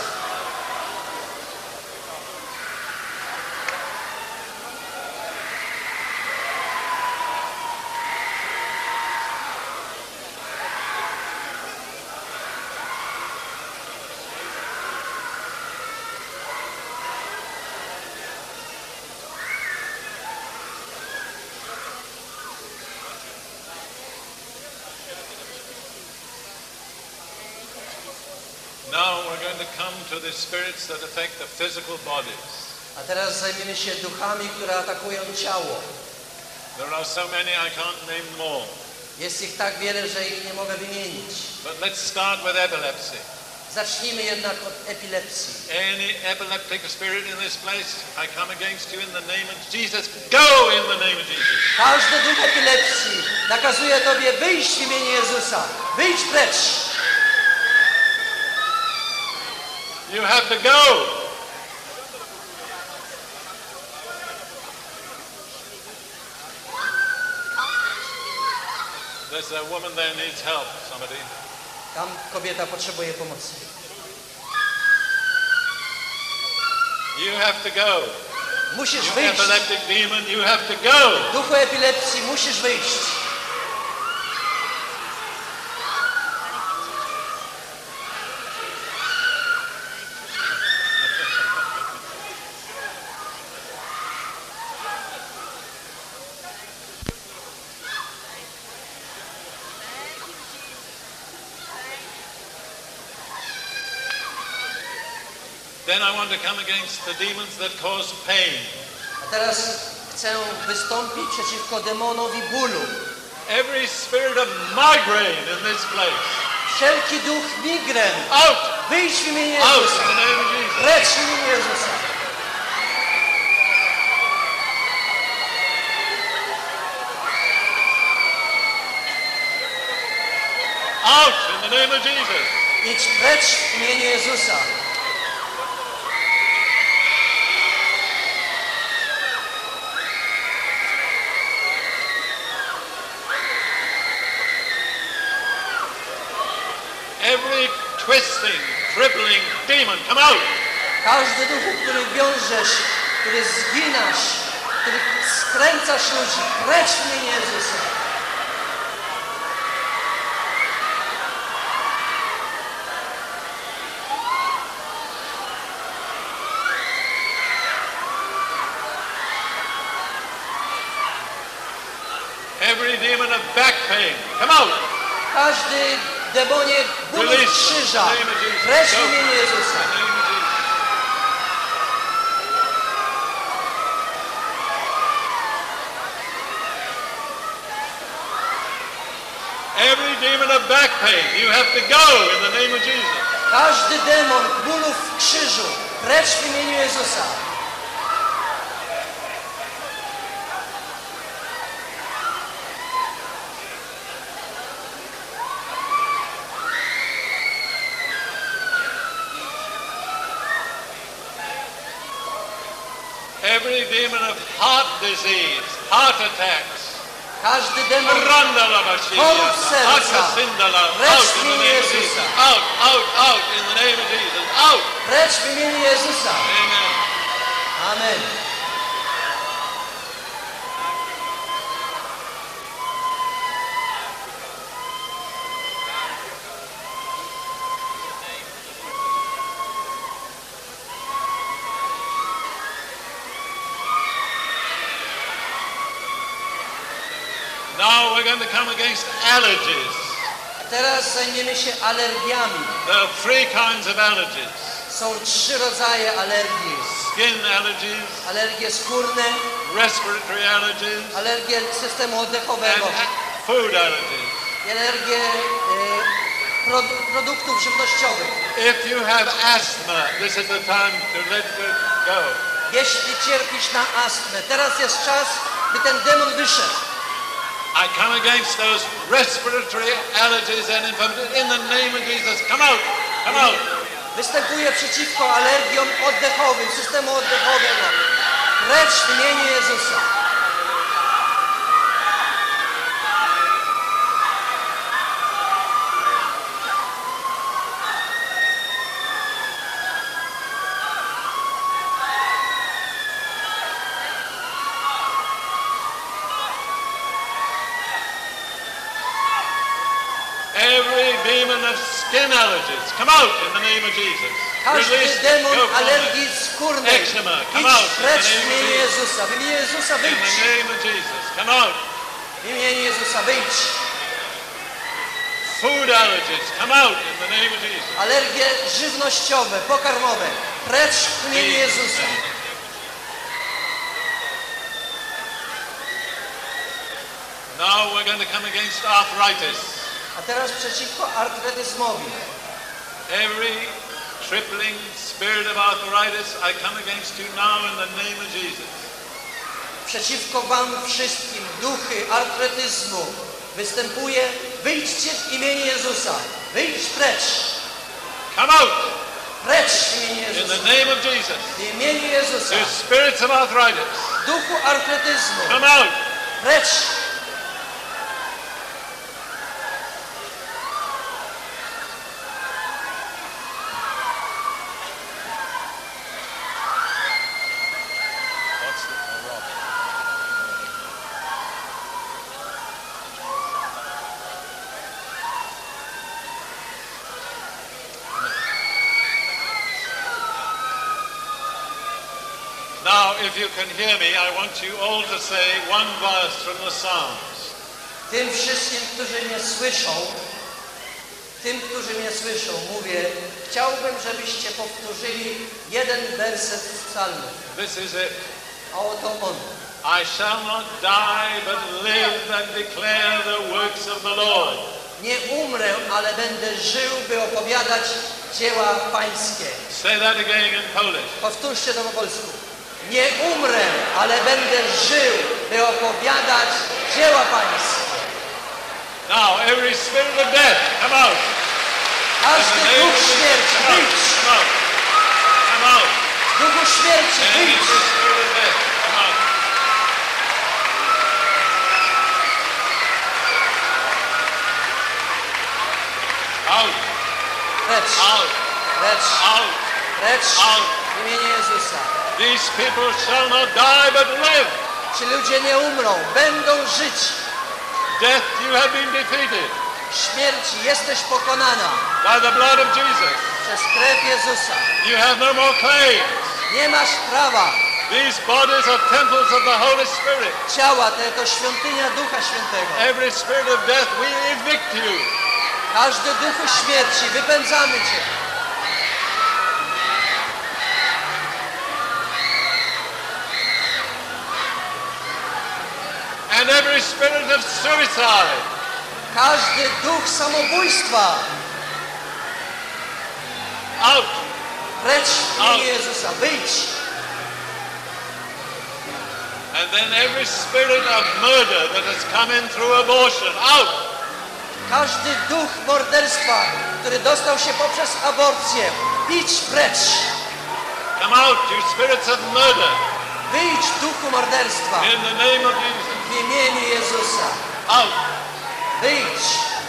Now we're going to come to the spirits that affect the physical bodies. A teraz zajmiemy się duchami, które atakują ciało. There are so many I can't name more. Jest ich tak wiele, że ich nie mogę wymienić. But let's start with epilepsy. Zacznijmy jednak od epilepsji. Any epileptic spirit in this place, I come against you in the name of Jesus. Go in the name of Jesus. Każdy duch epilepsji nakazuje Tobie wyjść w imieniu Jezusa. Wyjdź precz. You have to go. There's a woman there needs help, somebody. Tam kobieta potrzebuje pomocy. You have to go. Musisz You wyjść. epileptic demon, you have to go. Duchu epilepsji, musisz wyjść. Then I want to come against the demons that cause pain. A teraz chcę wystąpić przeciwko demonowi bólu. Every spirit of migraine in this place. Wszelki duch migren. Out! Wyjdź w imieniu Out in Jezusa. the name of Jesus. Precz w imieniu Jezusa. Out in the name of Jesus. Idź precz w imieniu Jezusa. Every twisting, crippling demon, come out! Każdy duch, który wiążesz, który zginasz, który skręcasz ludzi, precz w imieniu Jezusa. Every demon of back pain, come out! Każdy demonie bólu Release z them. krzyża, In the name of Jesus. precz w Go. imieniu Jezusa. In the name of Jesus. Every demon of back pain, you have to go in the name of Jesus. Każdy demon bólu w krzyżu, precz w imieniu Jezusa. Every demon of heart disease, heart attacks, Każdy demon Randalabashia. chorób serca. Akasindala. Precz Out w in the imieniu name of Jezusa. Jesus. Out, out, out in the name of Jesus. Out. Precz w imieniu Jezusa. Amen. Amen. Now we're going to come against allergies. Teraz zajmiemy się alergiami. There are three kinds of allergies. Są 3 rodzaje alergii. Skin allergies, Alergie skórne, respiratory allergies, alergie systemu oddechowego and food allergies. i alergie produktów żywnościowych. If you have asthma, this is the time to let it go. Jeśli cierpisz na astmę, teraz jest czas, by ten demon wyszedł. I come against those respiratory allergies and infirmities in the name of Jesus. Come out, come out. Występuje przeciwko alergiom oddechowym, systemu oddechowego. Precz w imieniu Jezusa. Every demon of skin allergies, come out in the name of Jesus. Każdy Release, demon go from alergii it. skórnej, Eczema, come idź out in the precz w name of imieniu Jesus. Jezusa. W imieniu Jezusa In wyjdź. the name of Jesus, come out. W imieniu Jezusa wyjdź. Food allergies, come out in the name of Jesus. Alergie żywnościowe, pokarmowe. Precz w imieniu Jezusa. Now we're going to come against arthritis. A teraz przeciwko artretyzmowi. Every crippling spirit of arthritis, I come against you now in the name of Jesus. Przeciwko wam wszystkim duchy artretyzmu występuje. Wyjdźcie w imieniu Jezusa. Wyjdź precz. Come out Precz w imieniu in Jezusa. the name of Jesus. W imieniu Jezusa. You spirits of arthritis, Duchu artretyzmu. come out. Precz. Now, if you can hear me, I want you all to say one verse from the Psalms. Tym wszystkim, którzy mnie słyszą, mówię, chciałbym, żebyście powtórzyli jeden werset z psalmów. This is it. A oto on. I shall not die, but live and declare the works of the Lord. Nie umrę, ale będę żył, by opowiadać dzieła pańskie. Say that again in Polish. Powtórzcie to po polsku. Nie umrę, ale będę żył, by opowiadać dzieła pańskie. Now, every spirit of death, come out. Każdy In the name duch of Jesus, śmierci, come out, wyjdź. come out, come out. Duchu śmierci, Every wyjdź. spirit of death, come out. Out, Precz, out, precz, out, precz out. w imieniu Jezusa. These people shall not die but live. Ci ludzie nie umrą, będą żyć. Death, you have been defeated Śmierci, jesteś pokonana by the blood of Jesus. przez krew Jezusa. You have no more claims. Nie masz prawa. These bodies are temples of the Holy Spirit. Ciała te to świątynia Ducha Świętego. Every spirit of death, we evict you. Każdy duchu śmierci, wypędzamy cię. And every spirit of suicide, Każdy duch samobójstwa, out. precz w imieniu Jezusa, wyjdź. And then every spirit of murder that has come in through abortion, out. Każdy duch morderstwa, który dostał się poprzez aborcję, idź precz. Come out, you spirits of murder. Wyjdź duchu morderstwa. In the name of Jesus. W imieniu Jezusa. Out. Wyjdź.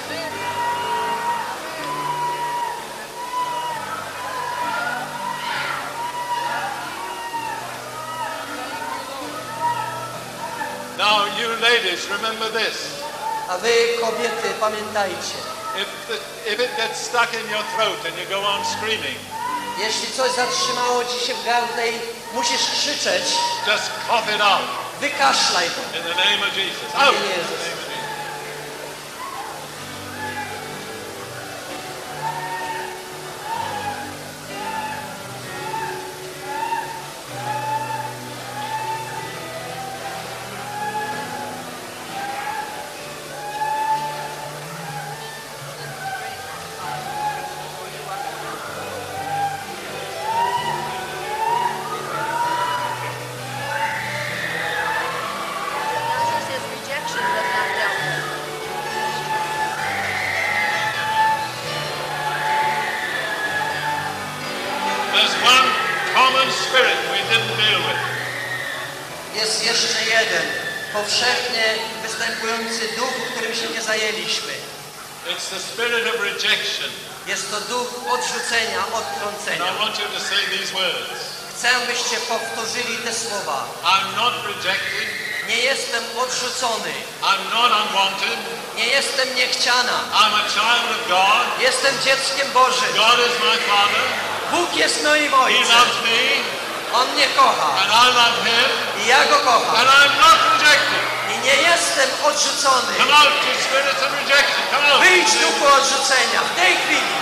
Now you ladies, remember this. A wy, kobiety, pamiętajcie. If it gets stuck in your throat and you go on screaming, jeśli coś zatrzymało ci się w gardle i musisz krzyczeć, just cough it out. Wykaszlaj to. In the name of Jesus. W Out. imieniu In the Jezusa. name of Jesus. There's one common spirit we didn't deal with. Jest jeszcze jeden, powszechnie występujący duch, którym się nie zajęliśmy. It's the spirit of rejection. Jest to duch odrzucenia, And odtrącenia. I want you to say these words. Chcę, byście powtórzyli te słowa. I'm not rejected. Nie jestem odrzucony. I'm not unwanted. Nie jestem niechciana. I'm a child of God. Jestem dzieckiem Bożym. God is my Father. Bóg jest moim He Ojcem. loves me. On mnie kocha. And I love Him. I ja Go kocham. And I'm not rejected. I nie jestem odrzucony. Come out, you spirits of rejection. Come out. Wyjdź duchu odrzucenia w tej chwili.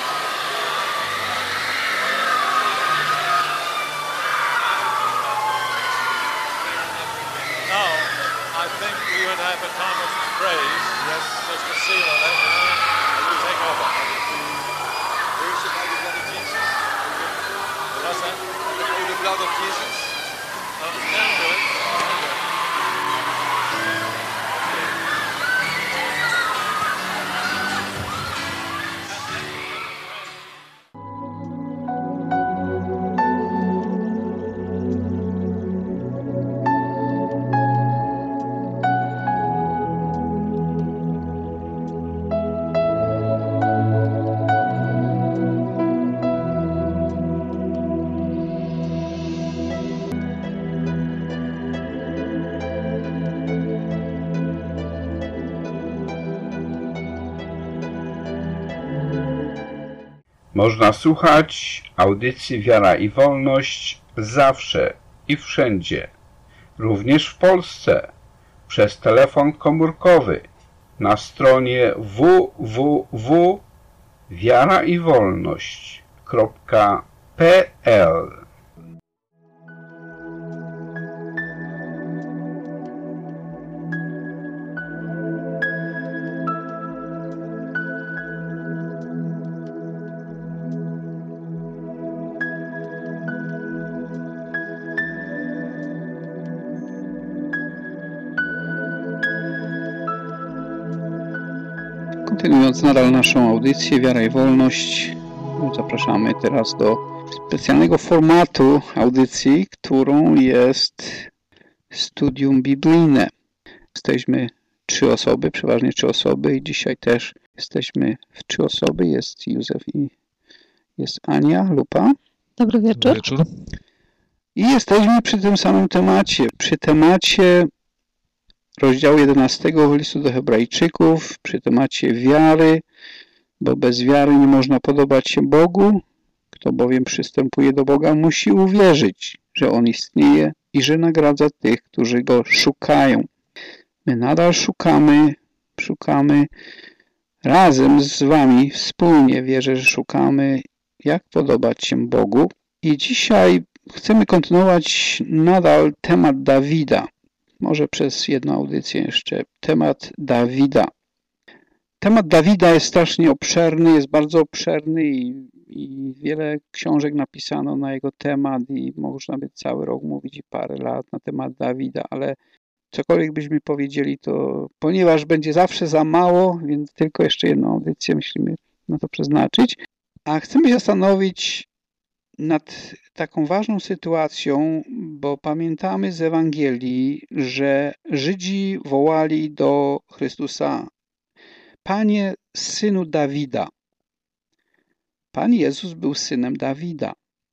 Now, I think we would have a time of praise. Yes, just to seal on it. And you take over. Worship by the blood of Jesus. What's that? By the blood of Jesus. Can do it. Można słuchać audycji Wiara i Wolność zawsze i wszędzie, również w Polsce, przez telefon komórkowy na stronie www.wiaraiwolność.pl. Kontynuując nadal naszą audycję Wiara i Wolność, zapraszamy teraz do specjalnego formatu audycji, którą jest studium biblijne. Jesteśmy 3 osoby, przeważnie 3 osoby i dzisiaj też jesteśmy w 3 osoby. Jest Józef i jest Ania Lupa. Dobry wieczór. Dobry wieczór. I jesteśmy przy tym samym temacie, przy temacie rozdziału 11 listu do Hebrajczyków, przy temacie wiary, bo bez wiary nie można podobać się Bogu. Kto bowiem przystępuje do Boga, musi uwierzyć, że On istnieje i że nagradza tych, którzy Go szukają. My nadal szukamy razem z Wami, wspólnie wierzę, że szukamy, jak podobać się Bogu. I dzisiaj chcemy kontynuować nadal temat Dawida. Może przez jedną audycję jeszcze. Temat Dawida. Temat Dawida jest strasznie obszerny, jest bardzo obszerny i wiele książek napisano na jego temat i można by cały rok mówić i parę lat na temat Dawida, ale cokolwiek byśmy powiedzieli, to ponieważ będzie zawsze za mało, więc tylko jeszcze jedną audycję myślimy na to przeznaczyć. A chcemy się zastanowić nad taką ważną sytuacją, bo pamiętamy z Ewangelii, że Żydzi wołali do Chrystusa: Panie, synu Dawida. Pan Jezus był synem Dawida.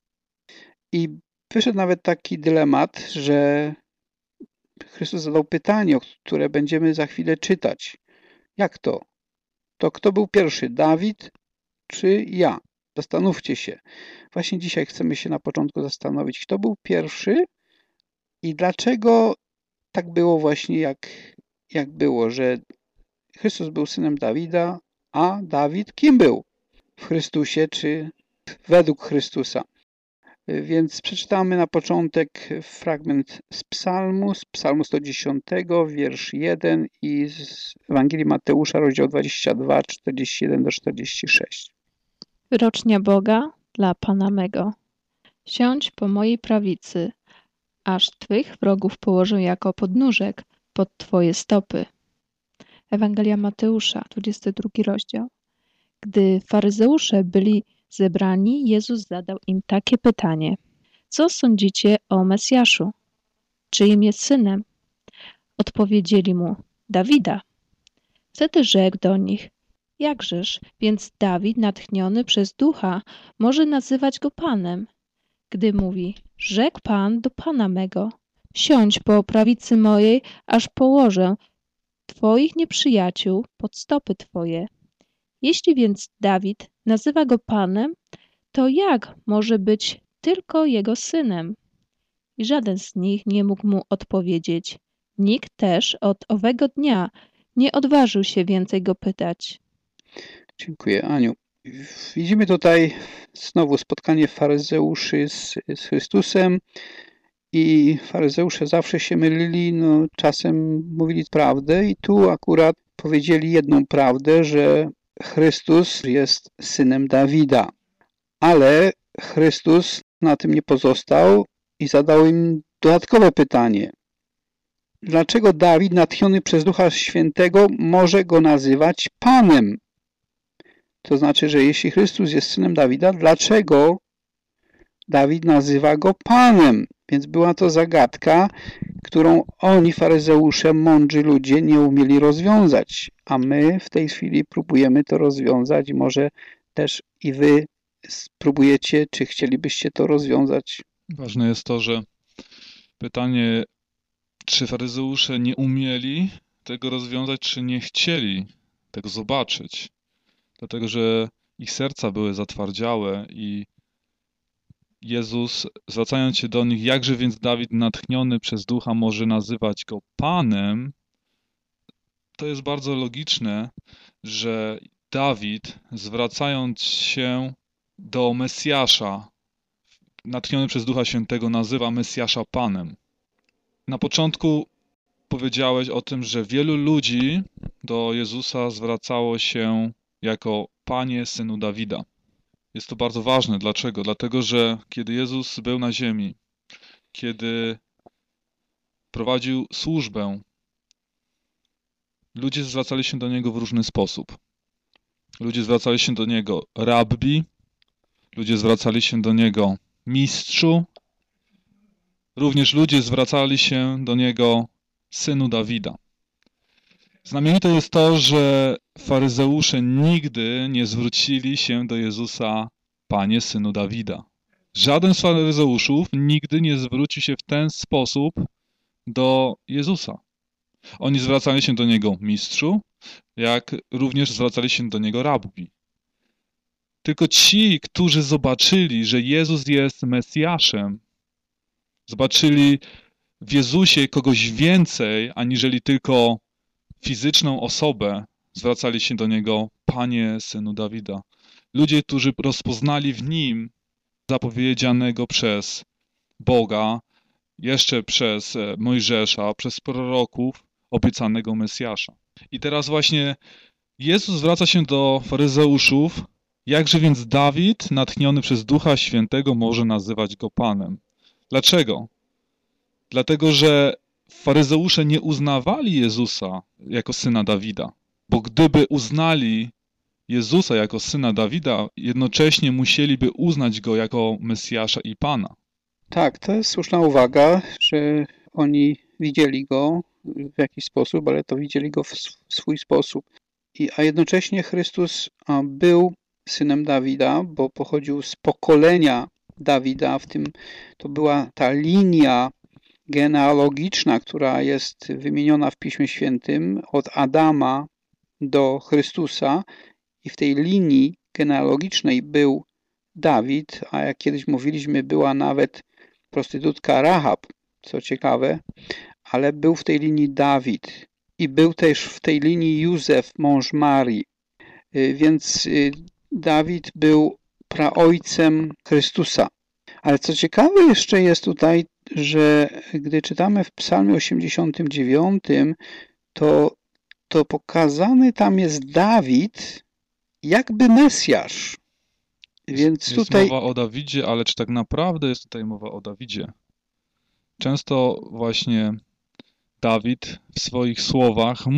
I wyszedł nawet taki dylemat, że Chrystus zadał pytanie, które będziemy za chwilę czytać. Jak to? To kto był pierwszy, Dawid czy ja? Zastanówcie się. Właśnie dzisiaj chcemy się na początku zastanowić, kto był pierwszy i dlaczego tak było właśnie, jak było, że Chrystus był synem Dawida, a Dawid kim był? W Chrystusie czy według Chrystusa? Więc przeczytamy na początek fragment z Psalmu 110, wiersz 1 i z Ewangelii Mateusza, rozdział 22, 41-46. Wyrocznia Boga dla Pana mego. Siądź po mojej prawicy, aż Twych wrogów położę jako podnóżek pod Twoje stopy. Ewangelia Mateusza, 22 rozdział. Gdy faryzeusze byli zebrani, Jezus zadał im takie pytanie. Co sądzicie o Mesjaszu? Czyim jest synem? Odpowiedzieli mu: Dawida. Wtedy rzekł do nich: Jakżeż więc Dawid, natchniony przez Ducha, może nazywać go Panem, gdy mówi: Rzekł Pan do Pana mego: Siądź po prawicy mojej, aż położę Twoich nieprzyjaciół pod stopy Twoje. Jeśli więc Dawid nazywa go Panem, to jak może być tylko jego synem? I żaden z nich nie mógł mu odpowiedzieć. Nikt też od owego dnia nie odważył się więcej go pytać. Dziękuję, Aniu. Widzimy tutaj znowu spotkanie faryzeuszy z Chrystusem i faryzeusze zawsze się mylili, czasem mówili prawdę i tu akurat powiedzieli jedną prawdę, że Chrystus jest synem Dawida. Ale Chrystus na tym nie pozostał i zadał im dodatkowe pytanie. Dlaczego Dawid, natchniony przez Ducha Świętego, może go nazywać Panem? To znaczy, że jeśli Chrystus jest synem Dawida, dlaczego Dawid nazywa go Panem? Więc była to zagadka, którą oni, faryzeusze, mądrzy ludzie, nie umieli rozwiązać. A my w tej chwili próbujemy to rozwiązać i może też i wy spróbujecie, czy chcielibyście to rozwiązać. Ważne jest to, że pytanie, czy faryzeusze nie umieli tego rozwiązać, czy nie chcieli tego zobaczyć. Dlatego, że ich serca były zatwardziałe i Jezus, zwracając się do nich, jakże więc Dawid natchniony przez Ducha może nazywać go Panem, to jest bardzo logiczne, że Dawid, zwracając się do Mesjasza, natchniony przez Ducha Świętego, nazywa Mesjasza Panem. Na początku powiedziałeś o tym, że wielu ludzi do Jezusa zwracało się jako Panie, Synu Dawida. Jest to bardzo ważne. Dlaczego? Dlatego, że kiedy Jezus był na ziemi, kiedy prowadził służbę, ludzie zwracali się do Niego w różny sposób. Ludzie zwracali się do Niego rabbi, ludzie zwracali się do Niego mistrzu, również ludzie zwracali się do Niego Synu Dawida. Znamienite jest to, że faryzeusze nigdy nie zwrócili się do Jezusa Panie, Synu Dawida. Żaden z faryzeuszów nigdy nie zwrócił się w ten sposób do Jezusa. Oni zwracali się do Niego mistrzu, jak również zwracali się do Niego rabbi. Tylko ci, którzy zobaczyli, że Jezus jest Mesjaszem, zobaczyli w Jezusie kogoś więcej, aniżeli tylko fizyczną osobę, zwracali się do Niego Panie, Synu Dawida. Ludzie, którzy rozpoznali w Nim zapowiedzianego przez Boga, jeszcze przez Mojżesza, przez proroków, obiecanego Mesjasza. I teraz właśnie Jezus zwraca się do faryzeuszów, jakże więc Dawid, natchniony przez Ducha Świętego, może nazywać go Panem. Dlaczego? Dlatego, że faryzeusze nie uznawali Jezusa jako Syna Dawida, bo gdyby uznali Jezusa jako syna Dawida, jednocześnie musieliby uznać go jako Mesjasza i Pana. Tak, to jest słuszna uwaga, że oni widzieli go w jakiś sposób, ale to widzieli go w swój sposób. A jednocześnie Chrystus był synem Dawida, bo pochodził z pokolenia Dawida, to była ta linia genealogiczna, która jest wymieniona w Piśmie Świętym od Adama do Chrystusa i w tej linii genealogicznej był Dawid, a jak kiedyś mówiliśmy, była nawet prostytutka Rahab, co ciekawe, ale był w tej linii Dawid i był też w tej linii Józef, mąż Marii, więc Dawid był praojcem Chrystusa. Ale co ciekawe jeszcze jest tutaj, że gdy czytamy w Psalmie 89, to pokazany tam jest Dawid jakby Mesjasz. Więc jest tutaj mowa o Dawidzie, ale czy tak naprawdę jest tutaj mowa o Dawidzie? Często właśnie Dawid w swoich słowach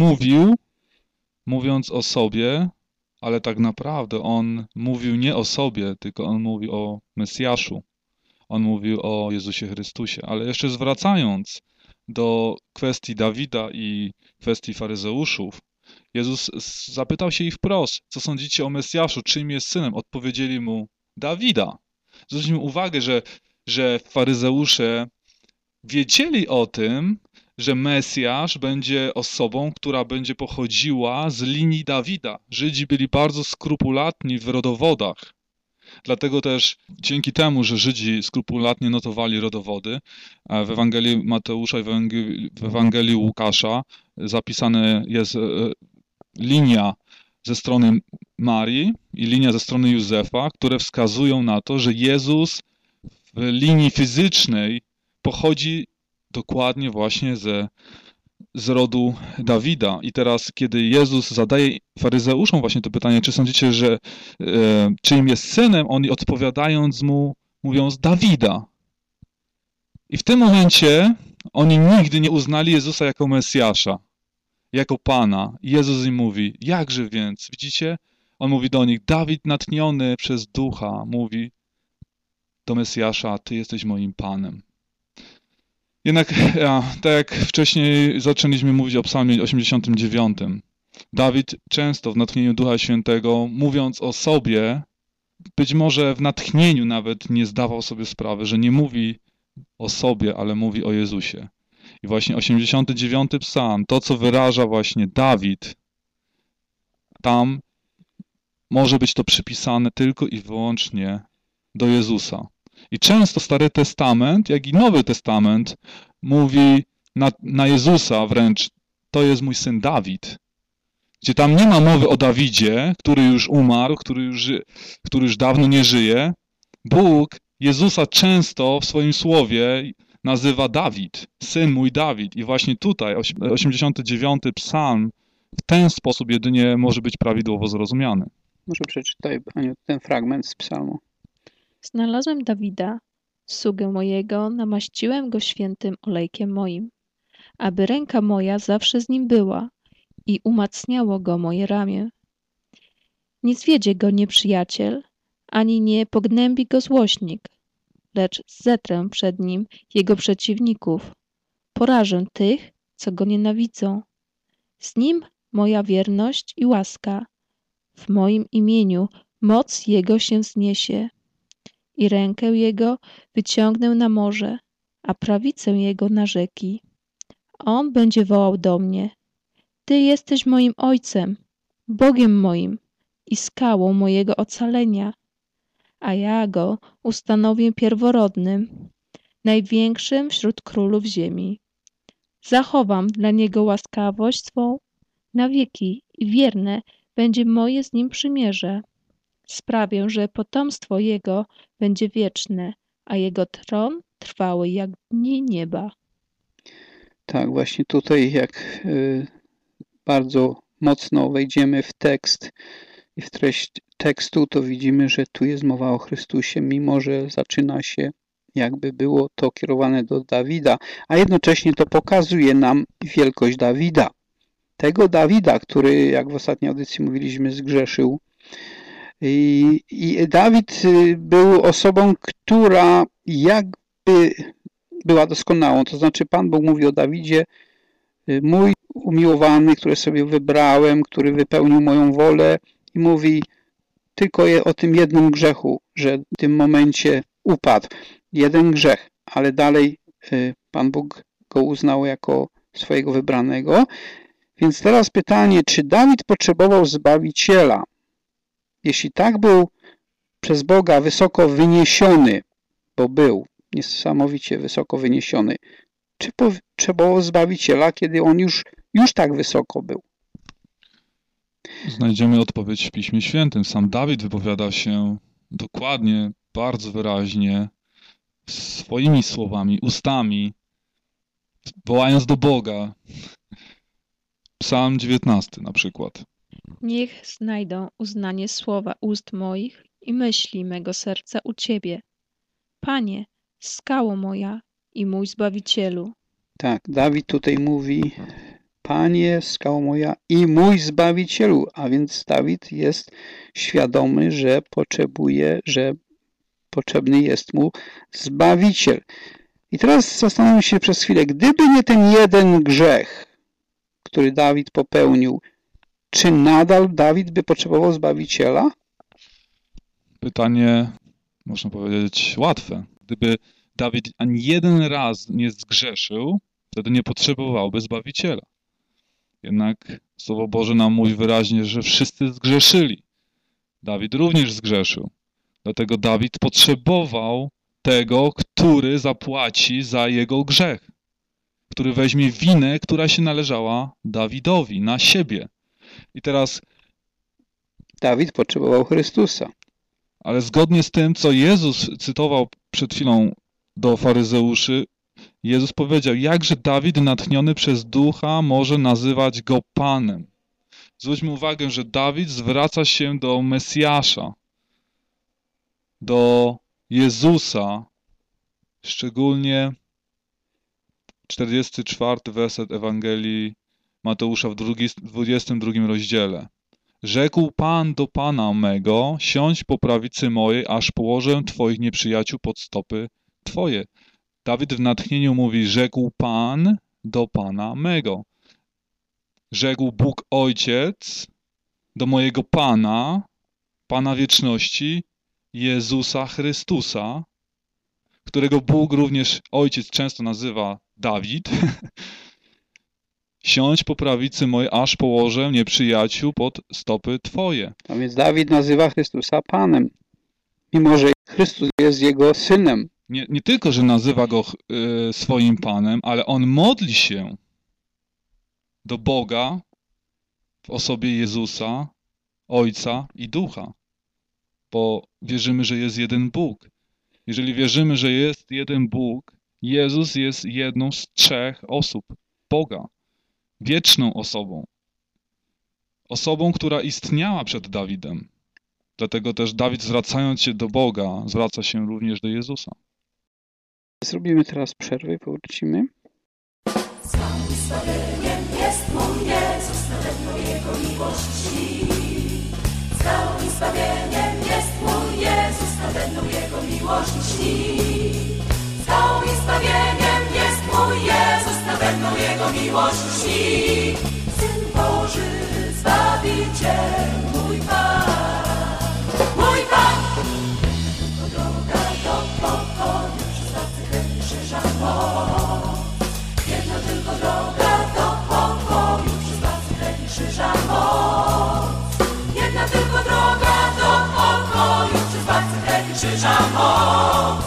mówiąc o sobie, ale tak naprawdę on mówił nie o sobie, tylko on mówił o Mesjaszu. On mówił o Jezusie Chrystusie. Ale jeszcze zwracając do kwestii Dawida i kwestii faryzeuszów, Jezus zapytał się ich wprost, co sądzicie o Mesjaszu, czyim jest synem? Odpowiedzieli mu Dawida. Zwróćmy uwagę, że faryzeusze wiedzieli o tym, że Mesjasz będzie osobą, która będzie pochodziła z linii Dawida. Żydzi byli bardzo skrupulatni w rodowodach. Dlatego też dzięki temu, że Żydzi skrupulatnie notowali rodowody, w Ewangelii Mateusza i w Ewangelii Łukasza zapisana jest linia ze strony Marii i linia ze strony Józefa, które wskazują na to, że Jezus w linii fizycznej pochodzi dokładnie właśnie z rodu Dawida. I teraz, kiedy Jezus zadaje faryzeuszom właśnie to pytanie, czy sądzicie, że czyim jest synem, oni odpowiadając mu, mówią z Dawida. I w tym momencie oni nigdy nie uznali Jezusa jako Mesjasza, jako Pana. I Jezus im mówi, jakże więc? Widzicie? On mówi do nich, Dawid natchniony przez Ducha mówi do Mesjasza, Ty jesteś moim Panem. Jednak, tak jak wcześniej zaczęliśmy mówić o Psalmie 89, Dawid często w natchnieniu Ducha Świętego, mówiąc o sobie, być może w natchnieniu nawet nie zdawał sobie sprawy, że nie mówi o sobie, ale mówi o Jezusie. I właśnie 89 Psalm, to co wyraża właśnie Dawid, tam może być to przypisane tylko i wyłącznie do Jezusa. I często Stary Testament, jak i Nowy Testament mówi na Jezusa wręcz, to jest mój syn Dawid. Gdzie tam nie ma mowy o Dawidzie, który już umarł, który już dawno nie żyje. Bóg Jezusa często w swoim słowie nazywa Dawid, syn mój Dawid. I właśnie tutaj 89 Psalm w ten sposób jedynie może być prawidłowo zrozumiany. Może przeczytaj, Aniu, ten fragment z psalmu. Znalazłem Dawida, sługę mojego, namaściłem go świętym olejkiem moim, aby ręka moja zawsze z nim była i umacniało go moje ramię. Nie zwiedzie go nieprzyjaciel, ani nie pognębi go złośnik, lecz zetrę przed nim jego przeciwników, porażę tych, co go nienawidzą. Z nim moja wierność i łaska, w moim imieniu moc jego się wzniesie. I rękę jego wyciągnę na morze, a prawicę jego na rzeki. On będzie wołał do mnie, Ty jesteś moim Ojcem, Bogiem moim i skałą mojego ocalenia, a ja go ustanowię pierworodnym, największym wśród królów ziemi. Zachowam dla niego łaskawość swą na wieki i wierne będzie moje z nim przymierze. Sprawię, że potomstwo jego będzie wieczne, a jego tron trwały jak dni nieba. Tak, właśnie tutaj jak bardzo mocno wejdziemy w tekst i w treść tekstu, to widzimy, że tu jest mowa o Chrystusie, mimo że zaczyna się, jakby było to kierowane do Dawida, a jednocześnie to pokazuje nam wielkość Dawida. Tego Dawida, który, jak w ostatniej audycji mówiliśmy, zgrzeszył I Dawid był osobą, która jakby była doskonałą. To znaczy Pan Bóg mówi o Dawidzie: mój umiłowany, który sobie wybrałem, który wypełnił moją wolę, i mówi tylko o tym jednym grzechu, że w tym momencie upadł. Jeden grzech, ale dalej Pan Bóg go uznał jako swojego wybranego. Więc teraz pytanie, czy Dawid potrzebował Zbawiciela? Jeśli tak, był przez Boga wysoko wyniesiony, bo był niesamowicie wysoko wyniesiony, czy potrzebował Zbawiciela, kiedy on już tak wysoko był? Znajdziemy odpowiedź w Piśmie Świętym. Sam Dawid wypowiada się dokładnie, bardzo wyraźnie, swoimi słowami, ustami, wołając do Boga. Psalm 19 na przykład. Niech znajdą uznanie słowa ust moich i myśli mego serca u Ciebie. Panie, skało moja i mój Zbawicielu. Tak, Dawid tutaj mówi: Panie, skało moja i mój Zbawicielu, a więc Dawid jest świadomy, że potrzebny jest mu Zbawiciel. I teraz zastanówmy się przez chwilę, gdyby nie ten jeden grzech, który Dawid popełnił, czy nadal Dawid by potrzebował Zbawiciela? Pytanie, można powiedzieć, łatwe. Gdyby Dawid ani jeden raz nie zgrzeszył, wtedy nie potrzebowałby Zbawiciela. Jednak Słowo Boże nam mówi wyraźnie, że wszyscy zgrzeszyli. Dawid również zgrzeszył. Dlatego Dawid potrzebował tego, który zapłaci za jego grzech. Który weźmie winę, która się należała Dawidowi, na siebie. I teraz Dawid potrzebował Chrystusa. Ale zgodnie z tym, co Jezus cytował przed chwilą do faryzeuszy, Jezus powiedział: jakże Dawid natchniony przez Ducha może nazywać go Panem. Zwróćmy uwagę, że Dawid zwraca się do Mesjasza, do Jezusa, szczególnie 44 werset Ewangelii Mateusza w 22 rozdziale. Rzekł Pan do Pana mego: siądź po prawicy mojej, aż położę Twoich nieprzyjaciół pod stopy Twoje. Dawid w natchnieniu mówi: rzekł Pan do Pana mego. Rzekł Bóg Ojciec do mojego Pana, Pana wieczności, Jezusa Chrystusa, którego Bóg również Ojciec często nazywa Dawid. Siądź po prawicy mojej, aż położę nieprzyjaciół pod stopy Twoje. A więc Dawid nazywa Chrystusa Panem, mimo że Chrystus jest jego synem. Nie tylko, że nazywa go swoim Panem, ale on modli się do Boga w osobie Jezusa, Ojca i Ducha, bo wierzymy, że jest jeden Bóg. Jeżeli wierzymy, że jest jeden Bóg, Jezus jest jedną z trzech osób Boga. Wieczną osobą. Osobą, która istniała przed Dawidem. Dlatego też Dawid, zwracając się do Boga, zwraca się również do Jezusa. Zrobimy teraz przerwę i powrócimy. Całym zbawieniem jest mój Jezus, na pewno Jego miłości. Całym zbawieniem jest mój Jezus, na pewno Jego miłości. Całym zbawieniem jest mój Jezus, na pewno Jego miłości. Syn Boży, Zbawiciel, mój Pan, mój Pan. To droga do pokoju, przez Zbawcę krew krzyża moc. Jedna tylko droga do pokoju, przez Zbawcę krew krzyża moc. Jedna tylko droga do pokoju, przez Zbawcę krew krzyża moc.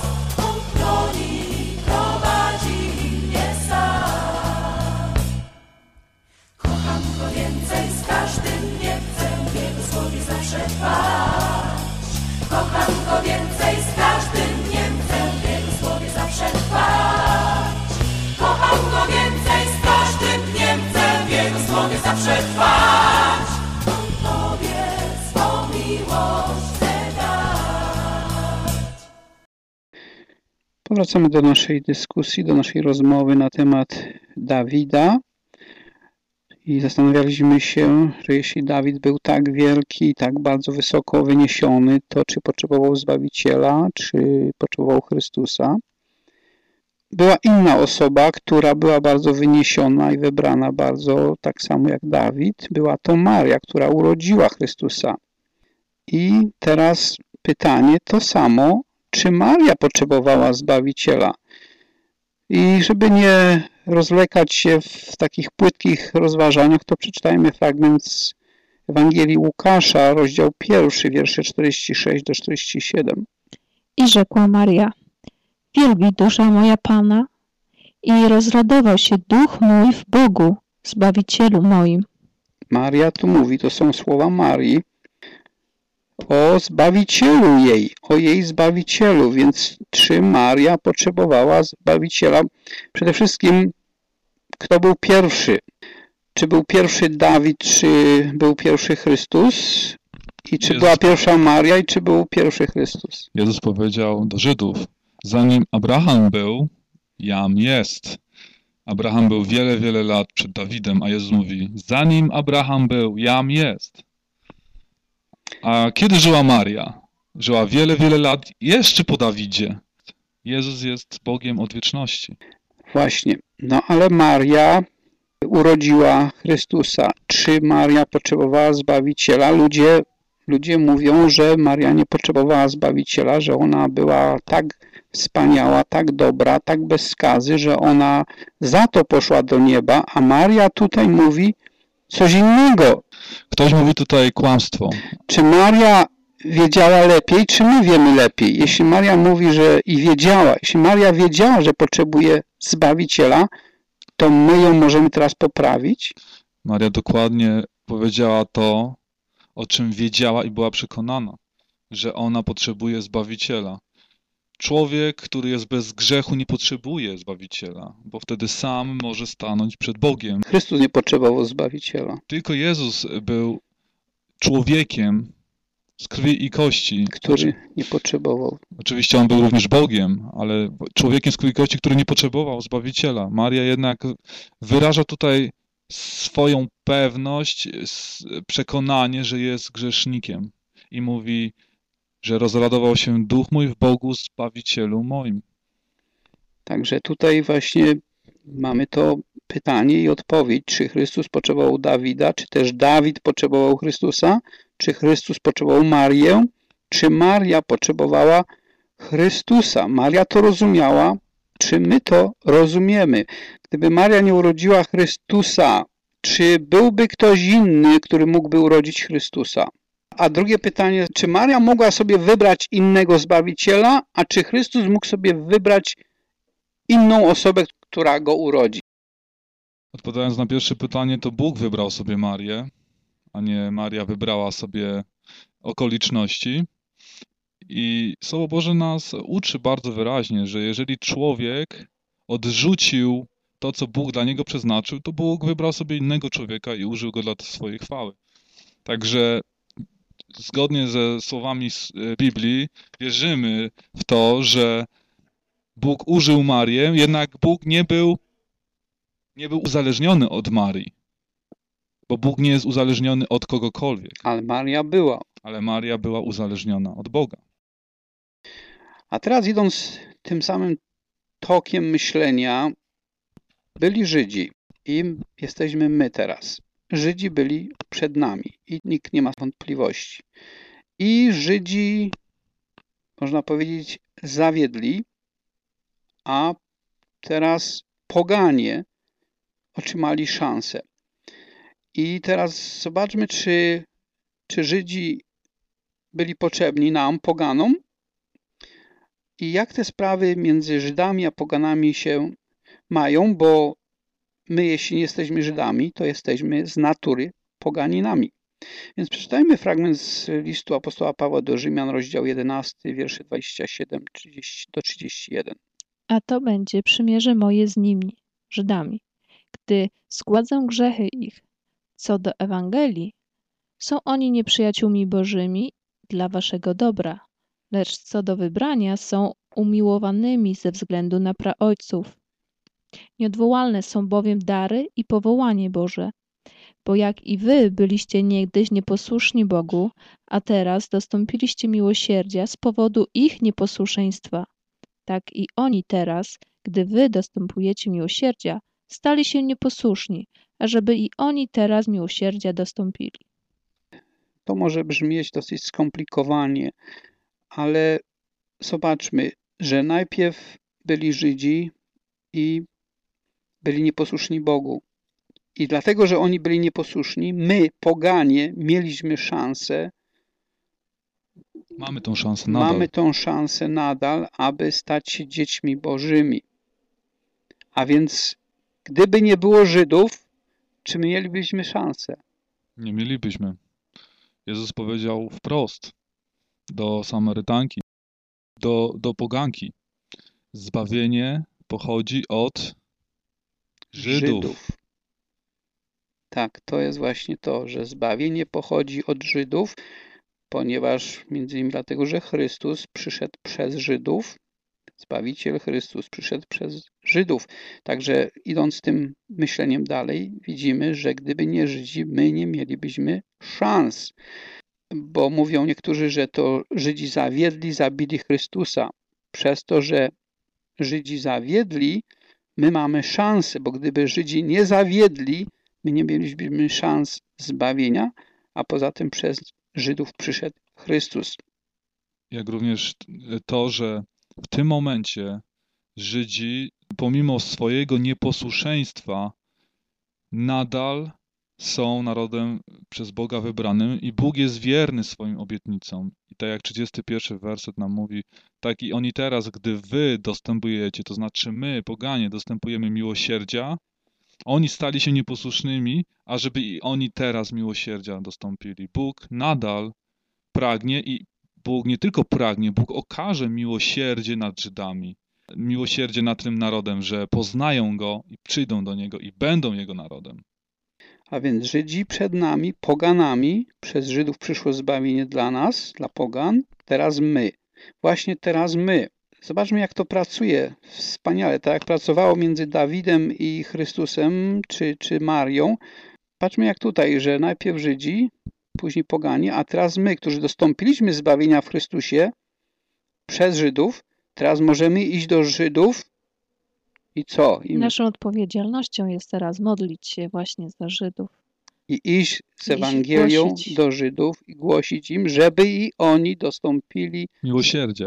Kocham go więcej, z każdym dniem chcę w Jego słowie zawsze trwać. Kocham go więcej, z każdym dniem chcę w Jego słowie zawsze trwać. On Tobie swą miłość chce dać. Powracamy do naszej dyskusji, do naszej rozmowy na temat Dawida. I zastanawialiśmy się, że jeśli Dawid był tak wielki i tak bardzo wysoko wyniesiony, to czy potrzebował Zbawiciela, czy potrzebował Chrystusa. Była inna osoba, która była bardzo wyniesiona i wybrana bardzo tak samo jak Dawid. Była to Maria, która urodziła Chrystusa. I teraz pytanie to samo, czy Maria potrzebowała Zbawiciela? I żeby nie rozwlekać się w takich płytkich rozważaniach, to przeczytajmy fragment z Ewangelii Łukasza, rozdział 1, wiersze 46 do 47. I rzekła Maria: wielbi dusza moja Pana i rozradował się duch mój w Bogu, Zbawicielu moim. Maria tu mówi, to są słowa Marii, o Zbawicielu jej, o jej Zbawicielu, więc czy Maria potrzebowała Zbawiciela? Przede wszystkim, kto był pierwszy? Czy był pierwszy Dawid, czy był pierwszy Chrystus? I czy była pierwsza Maria, i czy był pierwszy Chrystus? Jezus powiedział do Żydów, zanim Abraham był, jam jest. Abraham był wiele, wiele lat przed Dawidem, a Jezus mówi, zanim Abraham był, jam jest. A kiedy żyła Maria? Żyła wiele, wiele lat jeszcze po Dawidzie. Jezus jest Bogiem od wieczności. Właśnie. No ale Maria urodziła Chrystusa. Czy Maria potrzebowała Zbawiciela? Ludzie mówią, że Maria nie potrzebowała Zbawiciela, że ona była tak wspaniała, tak dobra, tak bez skazy, że ona za to poszła do nieba, a Maria tutaj mówi coś innego. Ktoś mówi tutaj kłamstwo. Czy Maria wiedziała lepiej, czy my wiemy lepiej? Jeśli Maria mówi, że jeśli Maria wiedziała, że potrzebuje Zbawiciela, to my ją możemy teraz poprawić? Maria dokładnie powiedziała to, o czym wiedziała i była przekonana, że ona potrzebuje Zbawiciela. Człowiek, który jest bez grzechu, nie potrzebuje Zbawiciela, bo wtedy sam może stanąć przed Bogiem. Chrystus nie potrzebował Zbawiciela. Tylko Jezus był człowiekiem z krwi i kości. Który nie potrzebował. Oczywiście On był również Bogiem, ale człowiekiem z krwi i kości, który nie potrzebował Zbawiciela. Maria jednak wyraża tutaj swoją pewność, przekonanie, że jest grzesznikiem i mówi, że rozradował się duch mój w Bogu, Zbawicielu moim. Także tutaj właśnie mamy to pytanie i odpowiedź, czy Chrystus potrzebował Dawida, czy też Dawid potrzebował Chrystusa, czy Chrystus potrzebował Marię, czy Maria potrzebowała Chrystusa. Maria to rozumiała, czy my to rozumiemy. Gdyby Maria nie urodziła Chrystusa, czy byłby ktoś inny, który mógłby urodzić Chrystusa? A drugie pytanie, czy Maria mogła sobie wybrać innego Zbawiciela, a czy Chrystus mógł sobie wybrać inną osobę, która go urodzi? Odpowiadając na pierwsze pytanie, to Bóg wybrał sobie Marię, a nie Maria wybrała sobie okoliczności. I Słowo Boże nas uczy bardzo wyraźnie, że jeżeli człowiek odrzucił to, co Bóg dla niego przeznaczył, to Bóg wybrał sobie innego człowieka i użył go dla swojej chwały. Także zgodnie ze słowami z Biblii wierzymy w to, że Bóg użył Marię, jednak Bóg nie był uzależniony od Marii, bo Bóg nie jest uzależniony od kogokolwiek. Ale Maria była. Ale Maria była uzależniona od Boga. A teraz idąc tym samym tokiem myślenia, byli Żydzi i jesteśmy my teraz. Żydzi byli przed nami i nikt nie ma wątpliwości. I Żydzi, można powiedzieć, zawiedli, a teraz poganie otrzymali szansę. I teraz zobaczmy, czy Żydzi byli potrzebni nam, poganom, i jak te sprawy między Żydami a poganami się mają, bo my, jeśli nie jesteśmy Żydami, to jesteśmy z natury poganinami. Więc przeczytajmy fragment z listu apostoła Pawła do Rzymian, rozdział 11, wiersze 27 do 31. A to będzie przymierze moje z nimi, Żydami, gdy zgładzę grzechy ich. Co do Ewangelii, są oni nieprzyjaciółmi Bożymi dla waszego dobra, lecz co do wybrania są umiłowanymi ze względu na praojców. Nieodwołalne są bowiem dary i powołanie Boże. Bo jak i wy byliście niegdyś nieposłuszni Bogu, a teraz dostąpiliście miłosierdzia z powodu ich nieposłuszeństwa, tak i oni teraz, gdy wy dostępujecie miłosierdzia, stali się nieposłuszni, ażeby i oni teraz miłosierdzia dostąpili. To może brzmieć dosyć skomplikowanie, ale zobaczmy, że najpierw byli Żydzi i byli nieposłuszni Bogu. I dlatego, że oni byli nieposłuszni, my, poganie, mieliśmy szansę. Mamy tą szansę nadal. Mamy tą szansę nadal, aby stać się dziećmi Bożymi. A więc, gdyby nie było Żydów, czy my mielibyśmy szansę? Nie mielibyśmy. Jezus powiedział wprost do Samarytanki, do poganki. Zbawienie pochodzi od Żydów. Tak, to jest właśnie to, że zbawienie pochodzi od Żydów, ponieważ między innymi dlatego, że Chrystus przyszedł przez Żydów, Zbawiciel Chrystus przyszedł przez Żydów. Także idąc tym myśleniem dalej, widzimy, że gdyby nie Żydzi, my nie mielibyśmy szans. Bo mówią niektórzy, że to Żydzi zawiedli, zabili Chrystusa. Przez to, że Żydzi zawiedli, my mamy szansę, bo gdyby Żydzi nie zawiedli, my nie mielibyśmy szans zbawienia, a poza tym przez Żydów przyszedł Chrystus. Jak również to, że w tym momencie Żydzi, pomimo swojego nieposłuszeństwa, nadal są narodem przez Boga wybranym i Bóg jest wierny swoim obietnicom. I tak jak 31 werset nam mówi, tak i oni teraz, gdy wy dostępujecie, to znaczy my, poganie, dostępujemy miłosierdzia, oni stali się nieposłusznymi, ażeby i oni teraz miłosierdzia dostąpili. Bóg nadal pragnie i Bóg nie tylko pragnie, Bóg okaże miłosierdzie nad Żydami. Miłosierdzie nad tym narodem, że poznają Go i przyjdą do Niego i będą Jego narodem. A więc Żydzi przed nami, poganami, przez Żydów przyszło zbawienie dla nas, dla pogan, teraz my. Właśnie teraz my. Zobaczmy, jak to pracuje wspaniale, tak jak pracowało między Dawidem i Chrystusem, czy Marią. Patrzmy jak tutaj, że najpierw Żydzi, później poganie, a teraz my, którzy dostąpiliśmy zbawienia w Chrystusie przez Żydów, teraz możemy iść do Żydów i co? Naszą odpowiedzialnością jest teraz modlić się właśnie za Żydów. I iść z Ewangelią do Żydów i głosić im, żeby i oni dostąpili miłosierdzia.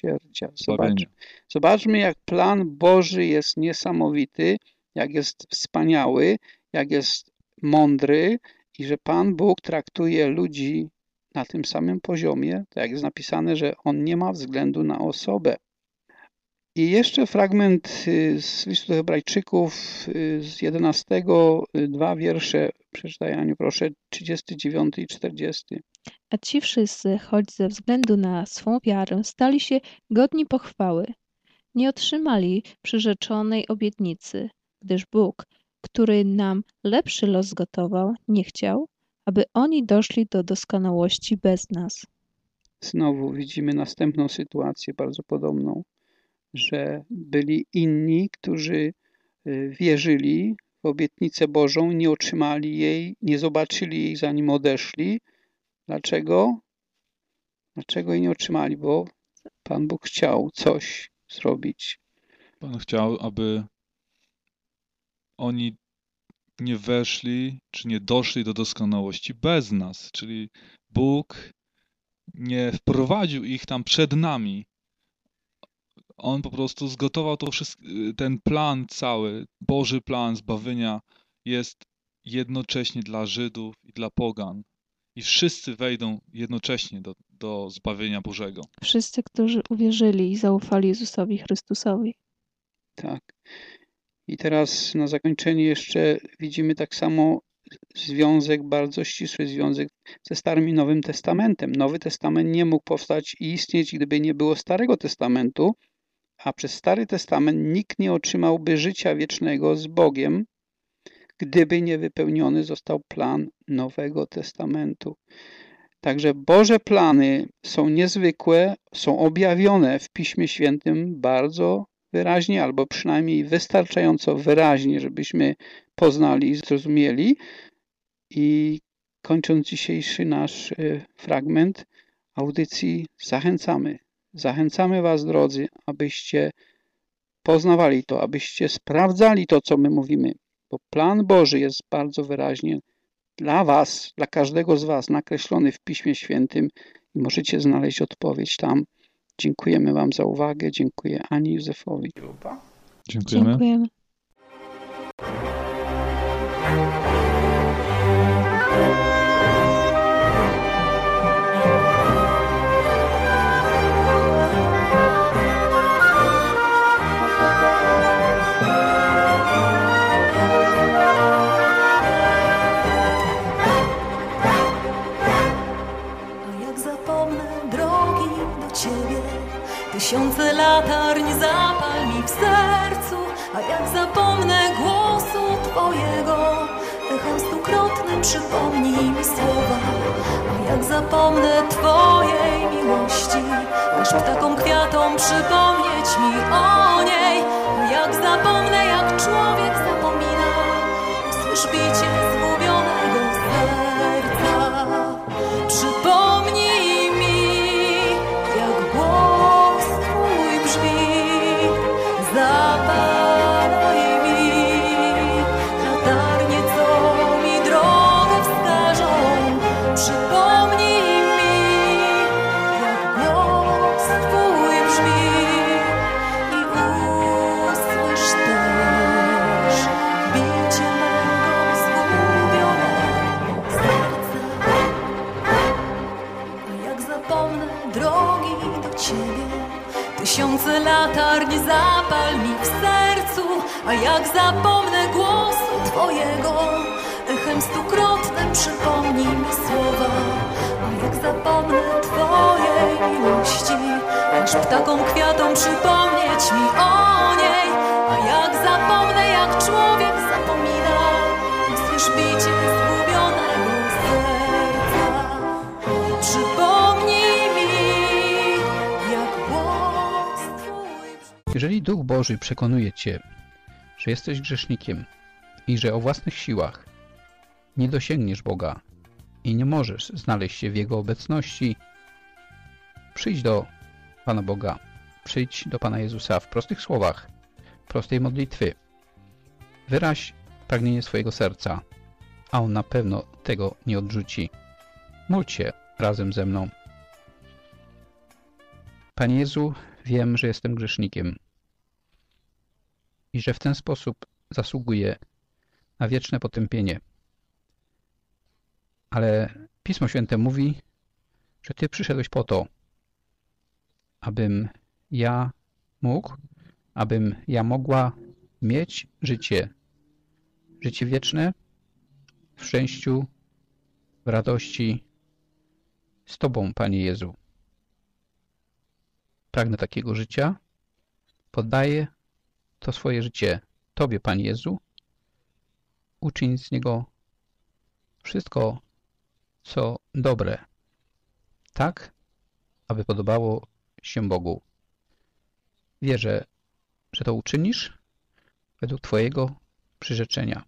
Zobaczmy, jak plan Boży jest niesamowity, jak jest wspaniały, jak jest mądry i że Pan Bóg traktuje ludzi na tym samym poziomie, tak jak jest napisane, że On nie ma względu na osobę. I jeszcze fragment z listu do Hebrajczyków z 11, 2 wiersze. Przeczytaj, Aniu, proszę, 39 i 40. A ci wszyscy, choć ze względu na swą wiarę, stali się godni pochwały. Nie otrzymali przyrzeczonej obietnicy, gdyż Bóg, który nam lepszy los zgotował, nie chciał, aby oni doszli do doskonałości bez nas. Znowu widzimy następną sytuację bardzo podobną, że byli inni, którzy wierzyli w obietnicę Bożą, nie otrzymali jej, nie zobaczyli jej, zanim odeszli. Dlaczego? Dlaczego jej nie otrzymali? Bo Pan Bóg chciał coś zrobić. Pan chciał, aby oni nie weszli, czy nie doszli do doskonałości bez nas. Czyli Bóg nie wprowadził ich tam przed nami. On po prostu zgotował to wszystko, ten plan cały, Boży plan zbawienia jest jednocześnie dla Żydów i dla pogan. I wszyscy wejdą jednocześnie do zbawienia Bożego. Wszyscy, którzy uwierzyli i zaufali Jezusowi Chrystusowi. Tak. I teraz na zakończenie jeszcze widzimy tak samo związek, bardzo ścisły związek ze Starym i Nowym Testamentem. Nowy Testament nie mógł powstać i istnieć, gdyby nie było Starego Testamentu, a przez Stary Testament nikt nie otrzymałby życia wiecznego z Bogiem, gdyby nie wypełniony został plan Nowego Testamentu. Także Boże plany są niezwykłe, są objawione w Piśmie Świętym bardzo wyraźnie, albo przynajmniej wystarczająco wyraźnie, żebyśmy poznali i zrozumieli. I kończąc dzisiejszy nasz fragment audycji, zachęcamy Was, drodzy, abyście poznawali to, abyście sprawdzali to, co my mówimy, bo plan Boży jest bardzo wyraźnie dla Was, dla każdego z Was nakreślony w Piśmie Świętym i możecie znaleźć odpowiedź tam. Dziękujemy Wam za uwagę. Dziękuję Ani Józefowi. Dziękujemy. Dziękujemy. Tysiące latarń zapal mi w sercu, a jak zapomnę głosu Twojego, echem stukrotnym przypomnij mi słowa. A jak zapomnę Twojej miłości, każ ptakom kwiatom przypomnieć mi o niej. A jak zapomnę, jak człowiek zapomina, usłysz bicie zgubionego serca. Przypomnij mi, jak głos Twój brzmi, zapalaj mi latarnie, co mi drogę wskażą. Przypomnij mi, jak głos Twój brzmi i usłysz też bicie mego zgubionego serca. A jak zapomnę drogi do Ciebie, tysiące latarń zapal mi w sercu, a jak zapomnę głosu Twojego, echem stukrotnym przypomnij mi słowa. A jak zapomnę Twojej miłości, aż ptakom kwiatom przypomnieć mi o niej. A jak zapomnę, jak człowiek zapomina, usłysz bicie zgubionego serca. Przypomnij mi, jak głos Twój. Jeżeli Duch Boży przekonuje Cię, że jesteś grzesznikiem i że o własnych siłach nie dosięgniesz Boga i nie możesz znaleźć się w Jego obecności, przyjdź do Pana Boga, przyjdź do Pana Jezusa w prostych słowach, prostej modlitwy. Wyraź pragnienie swojego serca, a On na pewno tego nie odrzuci. Módl się razem ze mną. Panie Jezu, wiem, że jestem grzesznikiem i że w ten sposób zasługuję na wieczne potępienie. Ale Pismo Święte mówi, że Ty przyszedłeś po to, abym ja mógł, abym ja mogła mieć życie wieczne w szczęściu, w radości z Tobą, Panie Jezu. Pragnę takiego życia, poddaję to swoje życie Tobie, Panie Jezu. Uczyń z niego wszystko, co dobre, tak, aby podobało się Bogu. Wierzę, że to uczynisz według Twojego przyrzeczenia.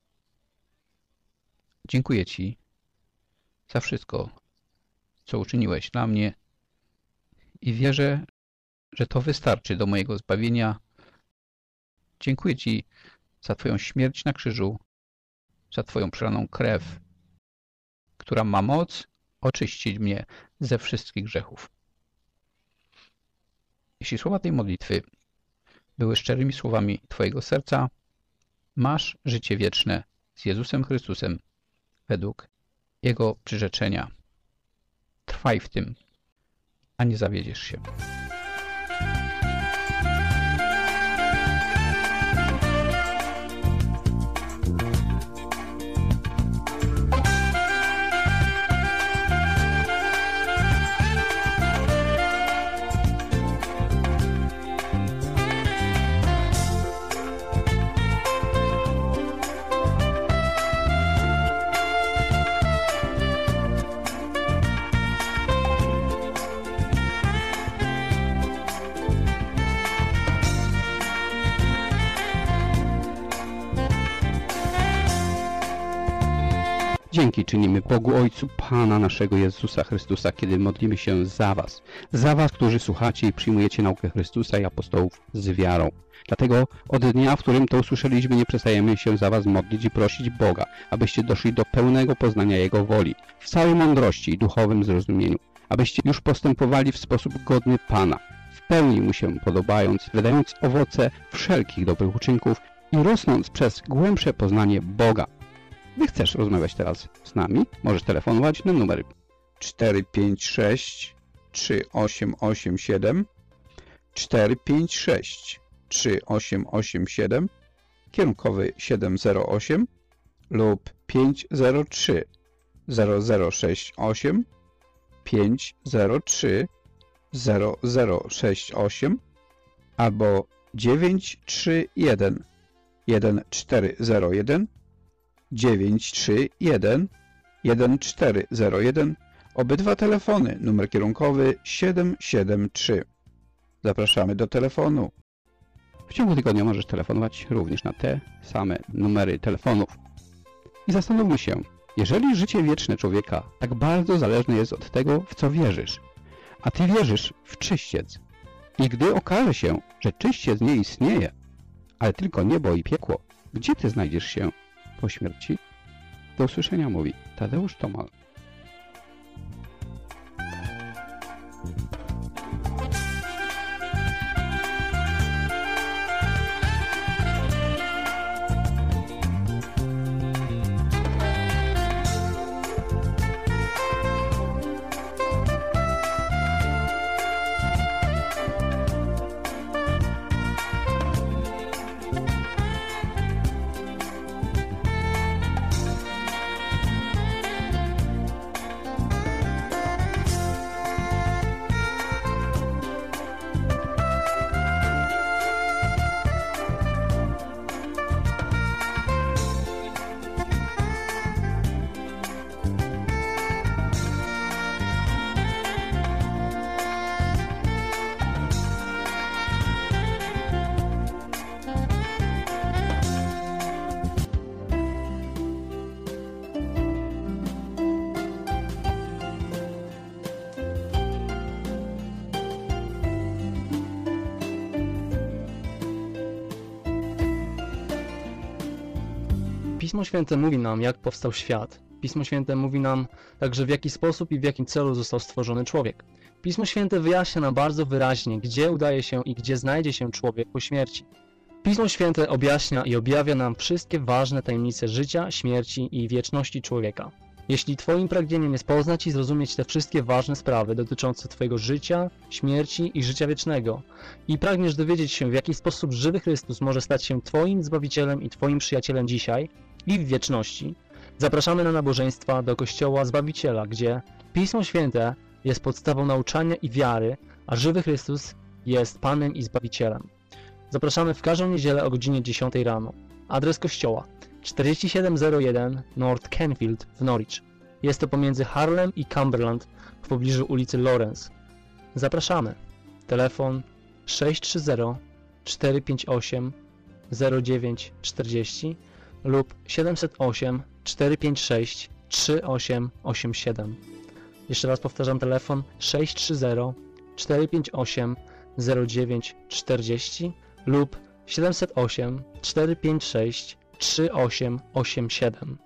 Dziękuję Ci za wszystko, co uczyniłeś dla mnie i wierzę, że to wystarczy do mojego zbawienia. Dziękuję Ci za Twoją śmierć na krzyżu, za Twoją przelaną krew, która ma moc oczyścić mnie ze wszystkich grzechów. Jeśli słowa tej modlitwy były szczerymi słowami Twojego serca, masz życie wieczne z Jezusem Chrystusem według Jego przyrzeczenia. Trwaj w tym, a nie zawiedziesz się. Dzięki czynimy Bogu Ojcu Pana naszego Jezusa Chrystusa, kiedy modlimy się za Was, którzy słuchacie i przyjmujecie naukę Chrystusa i apostołów z wiarą. Dlatego od dnia, w którym to usłyszeliśmy, nie przestajemy się za Was modlić i prosić Boga, abyście doszli do pełnego poznania Jego woli, w całej mądrości i duchowym zrozumieniu, abyście już postępowali w sposób godny Pana, w pełni Mu się podobając, wydając owoce wszelkich dobrych uczynków i rosnąc przez głębsze poznanie Boga. Gdy chcesz rozmawiać teraz z nami, możesz telefonować na numer 456 3887 456 3887, kierunkowy 708 lub 503 0068 503 0068 albo 931 1401 931 1401. Obydwa telefony, numer kierunkowy 773. Zapraszamy do telefonu. W ciągu tygodnia możesz telefonować również na te same numery telefonów. I zastanówmy się, jeżeli życie wieczne człowieka tak bardzo zależne jest od tego, w co wierzysz, a Ty wierzysz w czyściec, i gdy okaże się, że czyściec nie istnieje, ale tylko niebo i piekło, gdzie Ty znajdziesz się po śmierci? Do usłyszenia, mówi Tadeusz Tomal. Pismo Święte mówi nam, jak powstał świat. Pismo Święte mówi nam także, w jaki sposób i w jakim celu został stworzony człowiek. Pismo Święte wyjaśnia nam bardzo wyraźnie, gdzie udaje się i gdzie znajdzie się człowiek po śmierci. Pismo Święte objaśnia i objawia nam wszystkie ważne tajemnice życia, śmierci i wieczności człowieka. Jeśli Twoim pragnieniem jest poznać i zrozumieć te wszystkie ważne sprawy dotyczące Twojego życia, śmierci i życia wiecznego i pragniesz dowiedzieć się, w jaki sposób żywy Chrystus może stać się Twoim Zbawicielem i Twoim przyjacielem dzisiaj i w wieczności, zapraszamy na nabożeństwa do Kościoła Zbawiciela, gdzie Pismo Święte jest podstawą nauczania i wiary, a żywy Chrystus jest Panem i Zbawicielem. Zapraszamy w każdą niedzielę o godzinie 10 rano. Adres kościoła 4701 North Canfield w Norwich. Jest to pomiędzy Harlem i Cumberland w pobliżu ulicy Lawrence. Zapraszamy. Telefon 630 458 0940 lub 708 456 3887. Jeszcze raz powtarzam, telefon 630 458 0940 lub 708 456 3887.